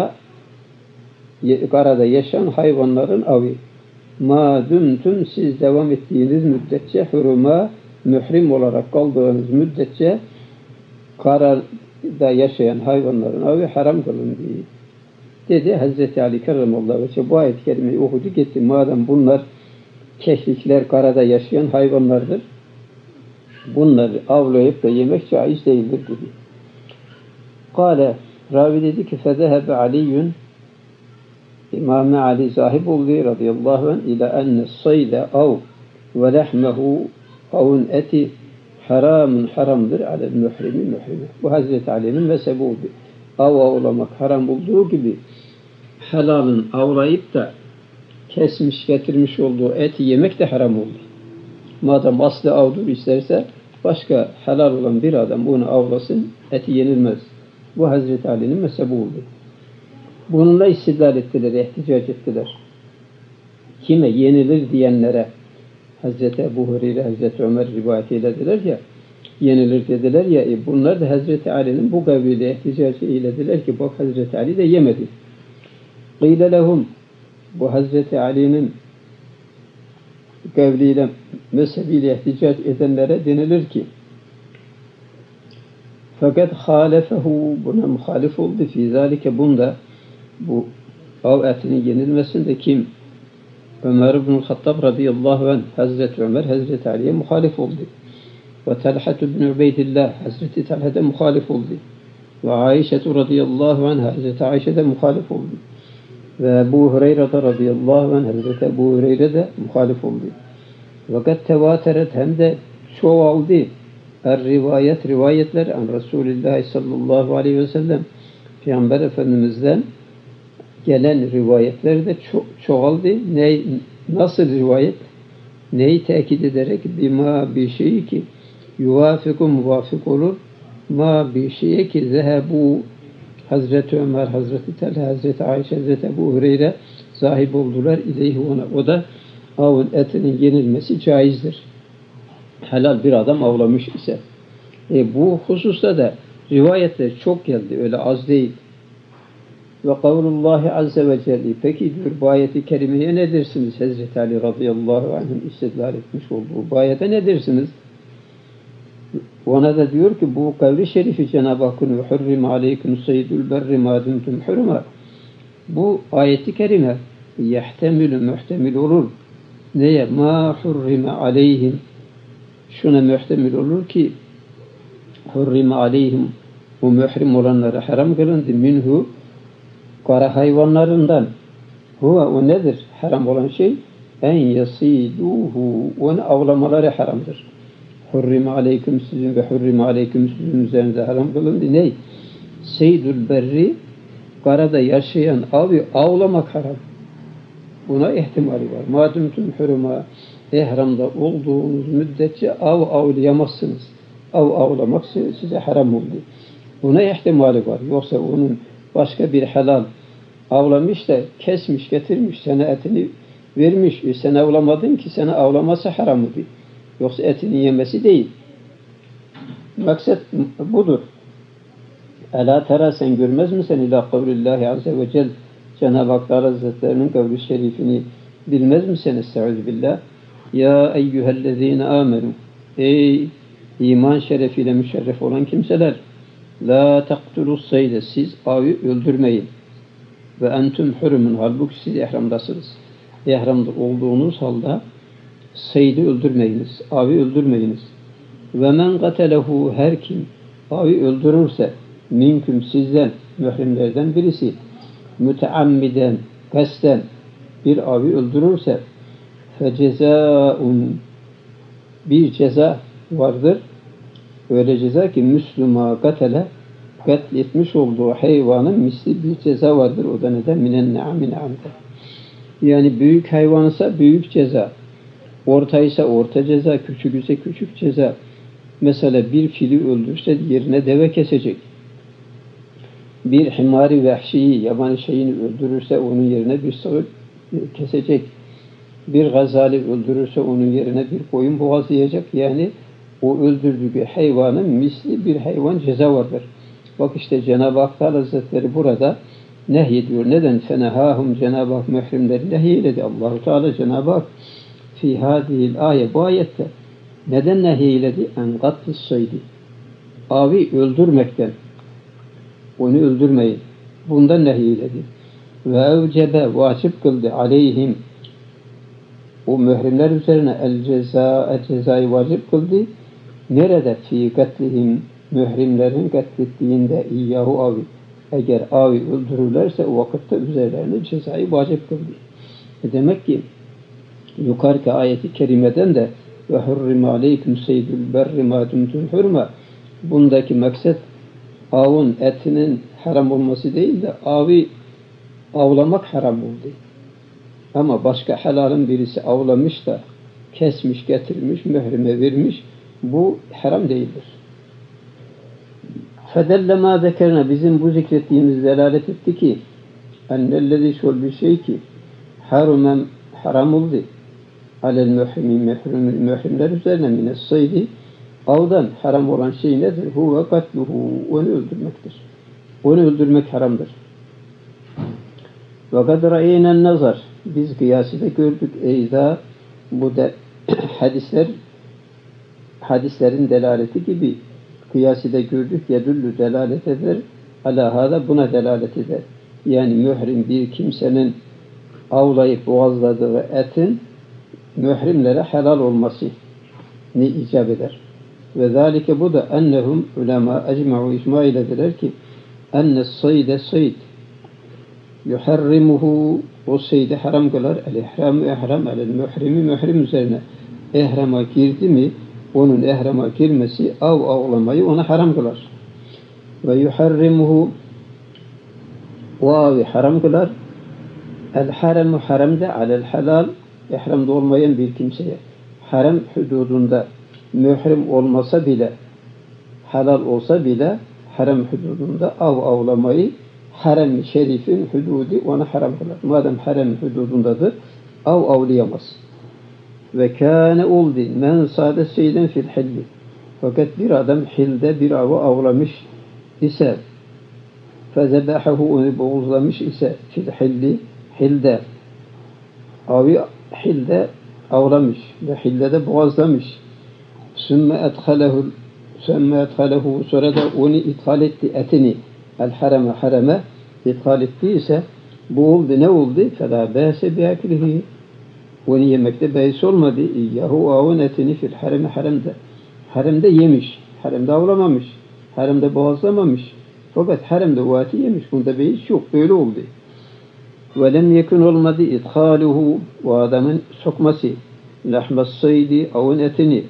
karada yaşayan hayvanların avı. Ma dumtum siz devam ettiğiniz müddetçe huruma mührim olarak kaldığınız müddetçe karada yaşayan hayvanların avı haram kılındı. Dedi Hazreti Ali Kerramallahu Vece bu ayet-i kerimeyi okudu gitti. Madem bunlar keşlikler karada yaşayan hayvanlardır. Bunları avlayıp da yemek caiz değildir dedi. Kale ravi dedi ki fezehebe Aliyyun İmam Ali zahib oldu radıyallahu anh ila enne sayde av ve lehmehu avun eti haramdır alel mührimi. Bu Hazreti Ali'nin mezhebi oldu. Av avlamak haram olduğu gibi helalın avlayıp da kesmiş getirmiş olduğu eti yemek de haram oldu. Madem aslı avdur isterse başka helal olan bir adam bunu avlasın, eti yenilmez. Bu Hazreti Ali'nin mezhebi oldu. Bununla istidlal ettiler, ihticac ettiler. Kime yenilir diyenlere Hazreti Ebu Hureyre, Hazreti Ömer rivayet eylediler ya, yenilir dediler ya, bunlar da Hazreti Ali'nin bu kavliyle ihticac eylediler ki bak Hazreti Ali de yemedi. Qîle lehum, bu Hazreti Ali'nin kavliyle, mezhebiyle ihticac edenlere denilir ki fakat halefehu buna muhalif oldu fî zâlike bunda bu av etinin yenilmesinde kim? Ömer ibn-i Hattab radıyallahu anh Hazreti Ömer Hazreti Ali'ye muhalif oldu. Ve Talhat ibn Ubeydillah Hazreti Talhat'a muhalif oldu. Ve Ayşe radıyallahu anh Hazreti Ayşe'de muhalif oldu. Ve Ebu Hureyre radıyallahu anh Hazreti Ebu Hureyre de muhalif oldu. Fakat tevateret hem de çoğaldı. Rivayetler an Resulullah sallallahu aleyhi ve sellem Peygamber Efendimiz'den gelen rivayetler de çoğaldı. Nasıl rivayet? Neyi tekit ederek? Bima bir şey ki yuvafiku muvafık olur. Ma bir şey ki zehebu Hazreti Ömer, Hazreti Talha, Hazreti Ayşe, Hazreti Ebu Hureyre sahip oldular. İleyhi ona. O da avın etinin yenilmesi caizdir. Helal bir adam avlamış ise. Bu hususta da rivayetler çok geldi. Öyle az değil. Ve kavlullahi azze ve celle. Peki diyor bu ayeti kerimeye ne dersiniz? Hazreti Ali radıyallahu anh'ın istidlal etmiş olduğu bu ayete ne dersiniz? Ona da diyor ki bu kavli şerifi Cenab-ı Hakk'ın ve hurrim aleyküm seydül berri ma dumtum hurma. Bu ayeti kerime muhtemil olur. Neye? Ma hurrime aleyhim. Şuna muhtemil olur ki hurrime aleyhim bu mührim olanlara haram kılındı minhu kara hayvanlarından. Huve o nedir? Haram olan şey en yasiduhu onu avlamaları haramdır. Hurrime aleyküm sizin ve hurrime aleyküm sizin üzerinize haram kılındı. Ney? Seydül berri karada yaşayan avı avlamak haram. Buna ihtimali var. Madem tüm huruma ihramda olduğunuz müddetçe avlayamazsınız. Avlamak size haram oldu. Buna ihtimali var. Yoksa onun başka bir helal avlamış da kesmiş, getirmiş, sana etini vermiş. Sen avlamadın ki sana avlaması haram oldu. Yoksa etini yemesi değil. Maksat budur. Ela tera sen görmez misin ila kavlillahi azze ve celle Cenab-ı Hak Hazretlerinin kavli şerifini bilmez misin? Estağfirullah. Ya eyyühellezine amenu. Ey iman şerefiyle müşerref olan kimseler, la taqtulus sayde, siz avı öldürmeyin. Ve entüm hurumun, halbuki siz ihramdasınız. İhramda olduğunuz halde saydı öldürmeyiniz, avı öldürmeyiniz. Ve men qatelehu, her kim avı öldürürse, minküm, sizden, mührimlerden birisi, müteammiden, kasten bir avı öldürürse, fecezaun, bir ceza vardır. Öyle ceza ki Müslüma katele, katletmiş olduğu hayvanın misli bir ceza vardır. O da neden? Minen ne'amin amde. Yani büyük hayvansa büyük ceza. Ortaysa orta ceza, küçük ise küçük ceza. Mesela bir fili öldürse yerine deve kesecek. Bir himari vahşiyi, yaban şeyini öldürürse onun yerine bir sığır kesecek. Bir gazali öldürürse onun yerine bir koyun boğazlayacak. Yani o öldürdüğü hayvanın misli bir hayvan ceza vardır. Bak işte Cenab-ı Hak Hazretleri burada nehyediyor. Neden? Fenehâhum, Cenab-ı Hak mührimleri nehyeledi. Allah-u Teala Cenab-ı Hak fi hadihil ayet, bu ayette neden nehyeledi? En gatlis saydi. Avı öldürmekten. Onu öldürmeyin. Bundan nehyeledi. Ve evcebe, vacip kıldı aleyhim, o mührimler üzerine cezayı vacip kıldı. Nerede? Fi katlihim, mührimlerin katlettiğinde iyyahu avi. Eğer avi öldürürlerse o vakitte üzerlerine cezayı vacip kıldı. Demek ki yukarıki ayeti kerimeden de ve hurrim aleyküm seydül berri ma dumtum hurma, bundaki maksat avın etinin haram olması değil de avi avlamak haram oldu. Ama başka helalın birisi avlamış da kesmiş, getirmiş, mührime vermiş, bu haram değildir. Fedelle ma zekerna, bizim bu zikrettiğimiz delalet etti ki ennellezi, şöyle bir şey ki harumen, haram oldu alel mührimler üzerine mines saydi, avdan haram olan şey nedir? Huve katluhu, onu öldürmektir. Onu öldürmek haramdır. Ve kad ra'eynen nazar, biz kıyasıda gördük. Eyda, bu da hadislerin delaleti gibi kıyasıda gördük. Yedüllü, delalet eder. Ala hâda, buna delalet eder. Yani mührim bir kimsenin avlayıp boğazladığı etin mührimlere helal olması ne icap eder. Ve zâlike, bu da ennehum, ulema ecma'u, icma ilediler ki enne sayde sayd yuharrimuhu, o seydi haram kılar, el-ihramu ihram, el-mührimi mührim üzerine ihrama girdi mi, onun ihrama girmesi avlamayı ona haram kılar. Ve yuharrimuhu, o avı haram kılar, el-haremu haramda, alel-halal, ihramda olmayan bir kimseye, haram hududunda mührim olmasa bile, halal olsa bile haram hududunda avlamayı harem-i şerifin hududi ona haram kılar. Madem harem hududundadır, avlayamaz. Ve kâne oldu men sâde seyden fil hilli. Fakat bir adam hilde bir avı avlamış ise, fezebahahu, onu boğuzlamış ise, fil hilli, hilde, avı hilde avlamış ve hilde de boğazlamış. Sümme edhalehu, sonra da onu ithal etti, etini el-hareme ithal ettiyse, bu oldu, ne oldu? فَلَا بَاسَ بِاكْلِهِ, onu yemekte beis olmadı. Yahu avun etini fil hareme, haremde yemiş, haremde avlamamış, haremde boğazlamamış. Fakat haremde o eti yemiş, bunda beis yok, böyle oldu. وَلَمْ يَكُنْ olmadı idhaluhu, o adamın sokması, lahmas saydi, avun etini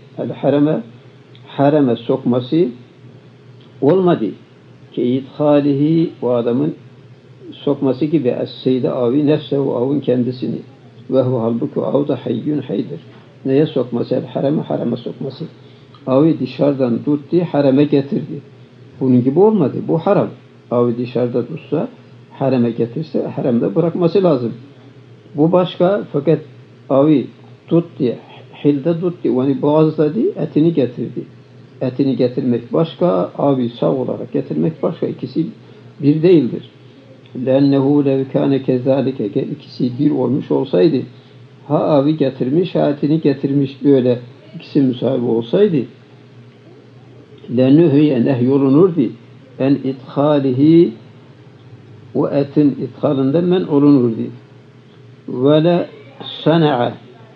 hareme sokması olmadı. Ki idhalihi, o adamın sokması gibi es-seyde avi nefsehu, avun kendisini. Ve hu, halbuki av da hayyun, haydır. Neye sokması? Hareme sokması. Avı dışarıdan tuttu, hareme getirdi. Bunun gibi olmadı. Bu haram. Avı dışarıda tutsa, hareme getirse, haremde bırakması lazım. Bu başka. Fakat avı tuttu, hilde tuttu, onu boğazladı, etini getirdi. Etini getirmek başka, avı sağ olarak getirmek başka. İkisi bir değildir. لَاَنَّهُ لَوْ كَانَ كَذَٰلِكَ, ikisi bir olmuş olsaydı, ha avı getirmiş, ha etini getirmiş, böyle ikisi müsahibi olsaydı, lenühüye nehyolunurdu en ithalihi o etin ithalından men olunurdu. Ve le sana'a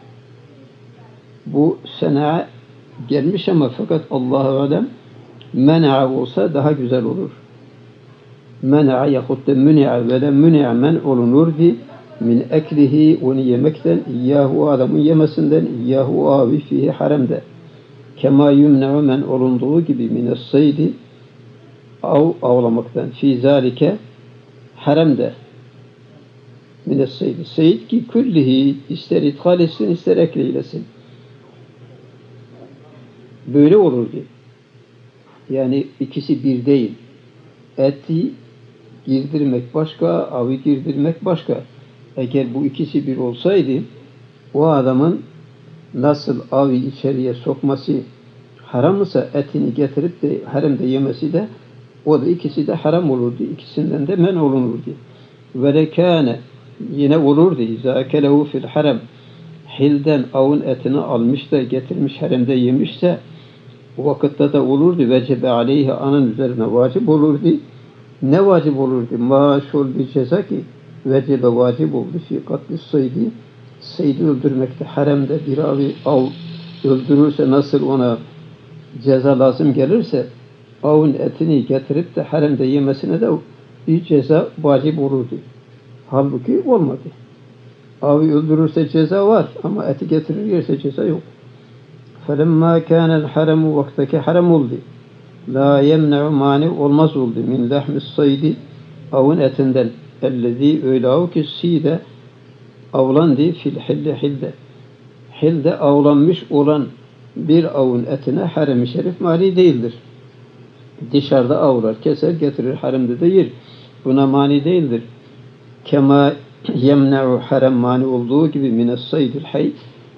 bu sana'a gelmiş ama fakat Allahu alem mena'a olsa daha güzel olur. Mena'a yahut da müni'a ve le müni'a men olunurdu min eklihi onu yemekten iyyahu adamın yemesinden iyyahu avi fihi haramda. Kema yumne'u men olunduğu gibi mines saydi avlamaktan fi zalike haramda. Mines saydi. Seyyid ki küllihi ister ithal etsin ister ekleylesin. Böyle olurdu. Yani ikisi bir değil. Eti girdirmek başka, avı girdirmek başka. Eğer bu ikisi bir olsaydı o adamın nasıl avı içeriye sokması haram ise etini getirip de haremde yemesi de o da ikisi de haram olurdu. İkisinden de men olunurdu. Ve lekâne yine olurdu. İzâ kelehu fil harem hilden avın etini almış da getirmiş haremde yemişse o vakitte de olurdu. Vecebe aleyhi anın üzerine vacip olurdu. Ne vacip olurdu? Maşul bir ceza ki vecebe vacip oldu. Fi katli saydi. Saydi öldürmekte haremde bir av öldürürse nasıl ona ceza lazım gelirse avın etini getirip de haremde yemesine de bir ceza vacip olurdu. Halbuki olmadı. Avı öldürürse ceza var ama eti getirir yerse ceza yok. فَلَمَّا كَانَ الْحَرَمُ vaktaki haram oldu. La yemne'u mani olmaz oldu. Min lahmis saydi avın etinden. Ellezî öyle av ki sîde avlandı fil hilde hilde. Hilde avlanmış olan bir avın etine harem-i şerif mani değildir. Dışarıda avlar, keser, getirir, haremde de yer. Buna mani değildir. Kema yemne'u harem mani olduğu gibi mines saydil hay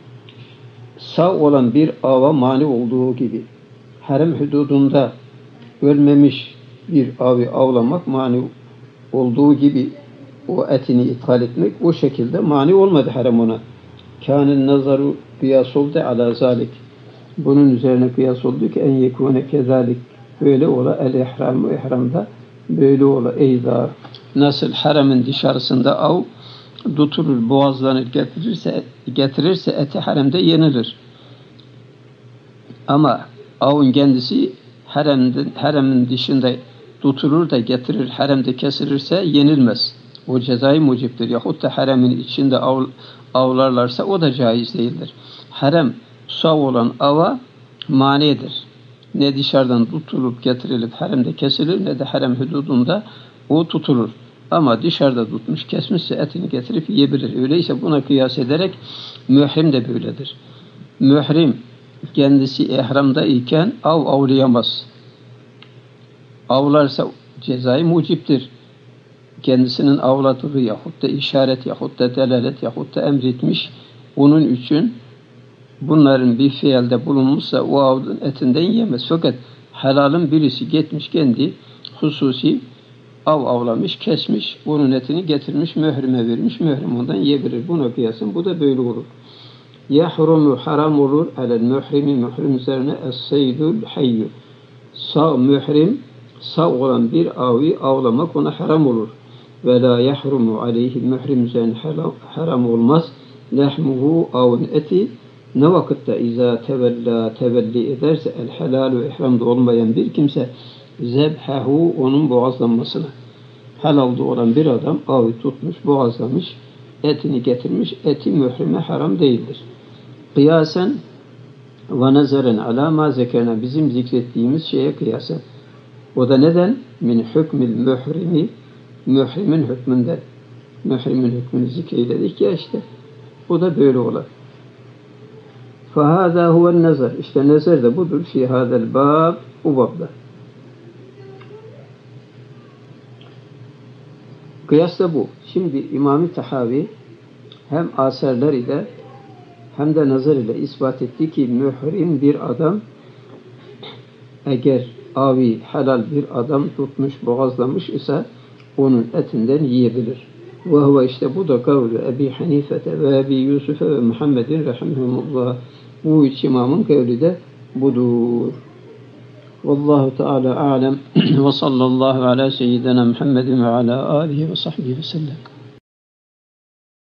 sağ olan bir ava mani olduğu gibi. Harem hududunda ölmemiş bir avı avlamak mani olduğu gibi o etini ithal etmek o şekilde mani olmadı harem ona. Kânin nazaru kıyas oldu ala zalik. Bunun üzerine kıyas oldu ki en yekûne kezalik. Böyle ola el-ihram ihramda böyle ola eyda. Nasıl haremin dışarısında av tutulur, boğazlanır, getirirse eti haremde yenilir. Ama avın kendisi haremin dışında tutulur da getirir, haremde kesilirse yenilmez. O cezai muciptir. Yahut da haremin içinde avlarlarsa o da caiz değildir. Harem sağ olan ava manidir. Ne dışarıdan tutulup getirilip haremde kesilir ne de harem hududunda o tutulur. Ama dışarıda tutmuş, kesmişse etini getirip yiyebilir. Öyleyse buna kıyas ederek mührim de böyledir. Mührim kendisi ihramda iken avlayamaz. Avlarsa cezai muciptir. Kendisinin avladığı yahut da işaret yahut da delalet yahut da emretmiş. Onun için bunların bir fiilde bulunmuşsa o avın etinden yemez. Fakat helalın birisi gitmiş kendi hususi avlamış, kesmiş, onun etini getirmiş, mührime vermiş, mührim ondan yiyebilir. Buna kıyasın, bu da böyle olur. Yahrumu haram olur, alel mührimi, mührim üzerine es-seydul hayyu. Mührim, sağ olan bir avı avlamak ona haram olur. Ve la yahrumu aleyhi, mührim üzerine haram olmaz. Lehmuhu, avın eti, ne vakitte izâ tevelli ederse el-helalu ihramda olmayan bir kimse zebhehu onun boğazlanmasına. Helalde olan bir adam avı tutmuş, boğazlamış, etini getirmiş, eti mührime haram değildir. Kıyasen ve nezeren alâ mâ zekerna bizim zikrettiğimiz şeye kıyasen. O da neden? Min hükmil mührimi mührimin hükmünden. Mührimin hükmünü zikreyledik ya işte. O da böyle olur. فَهَذَا هُوَ النَّزَرِ İşte nezer de budur. فِي هَذَا الْبَابِ Bu babda. Kıyas da bu. Şimdi İmam-ı Tahavi hem asarlar ile hem de nazar ile ispat etti ki mührim bir adam eğer avi helal bir adam tutmuş, boğazlamış ise onun etinden yiyebilir. Ve huve işte bu da kavlu Ebi Hanifete ve Ebi Yusuf'e ve Muhammedin rahimahumullah. Bu üç imamın kavli de budur. Vallahu Teala alem ve sallallahu ala seyyidina Muhammedin ve ala alihi ve sahbihi ve sellem.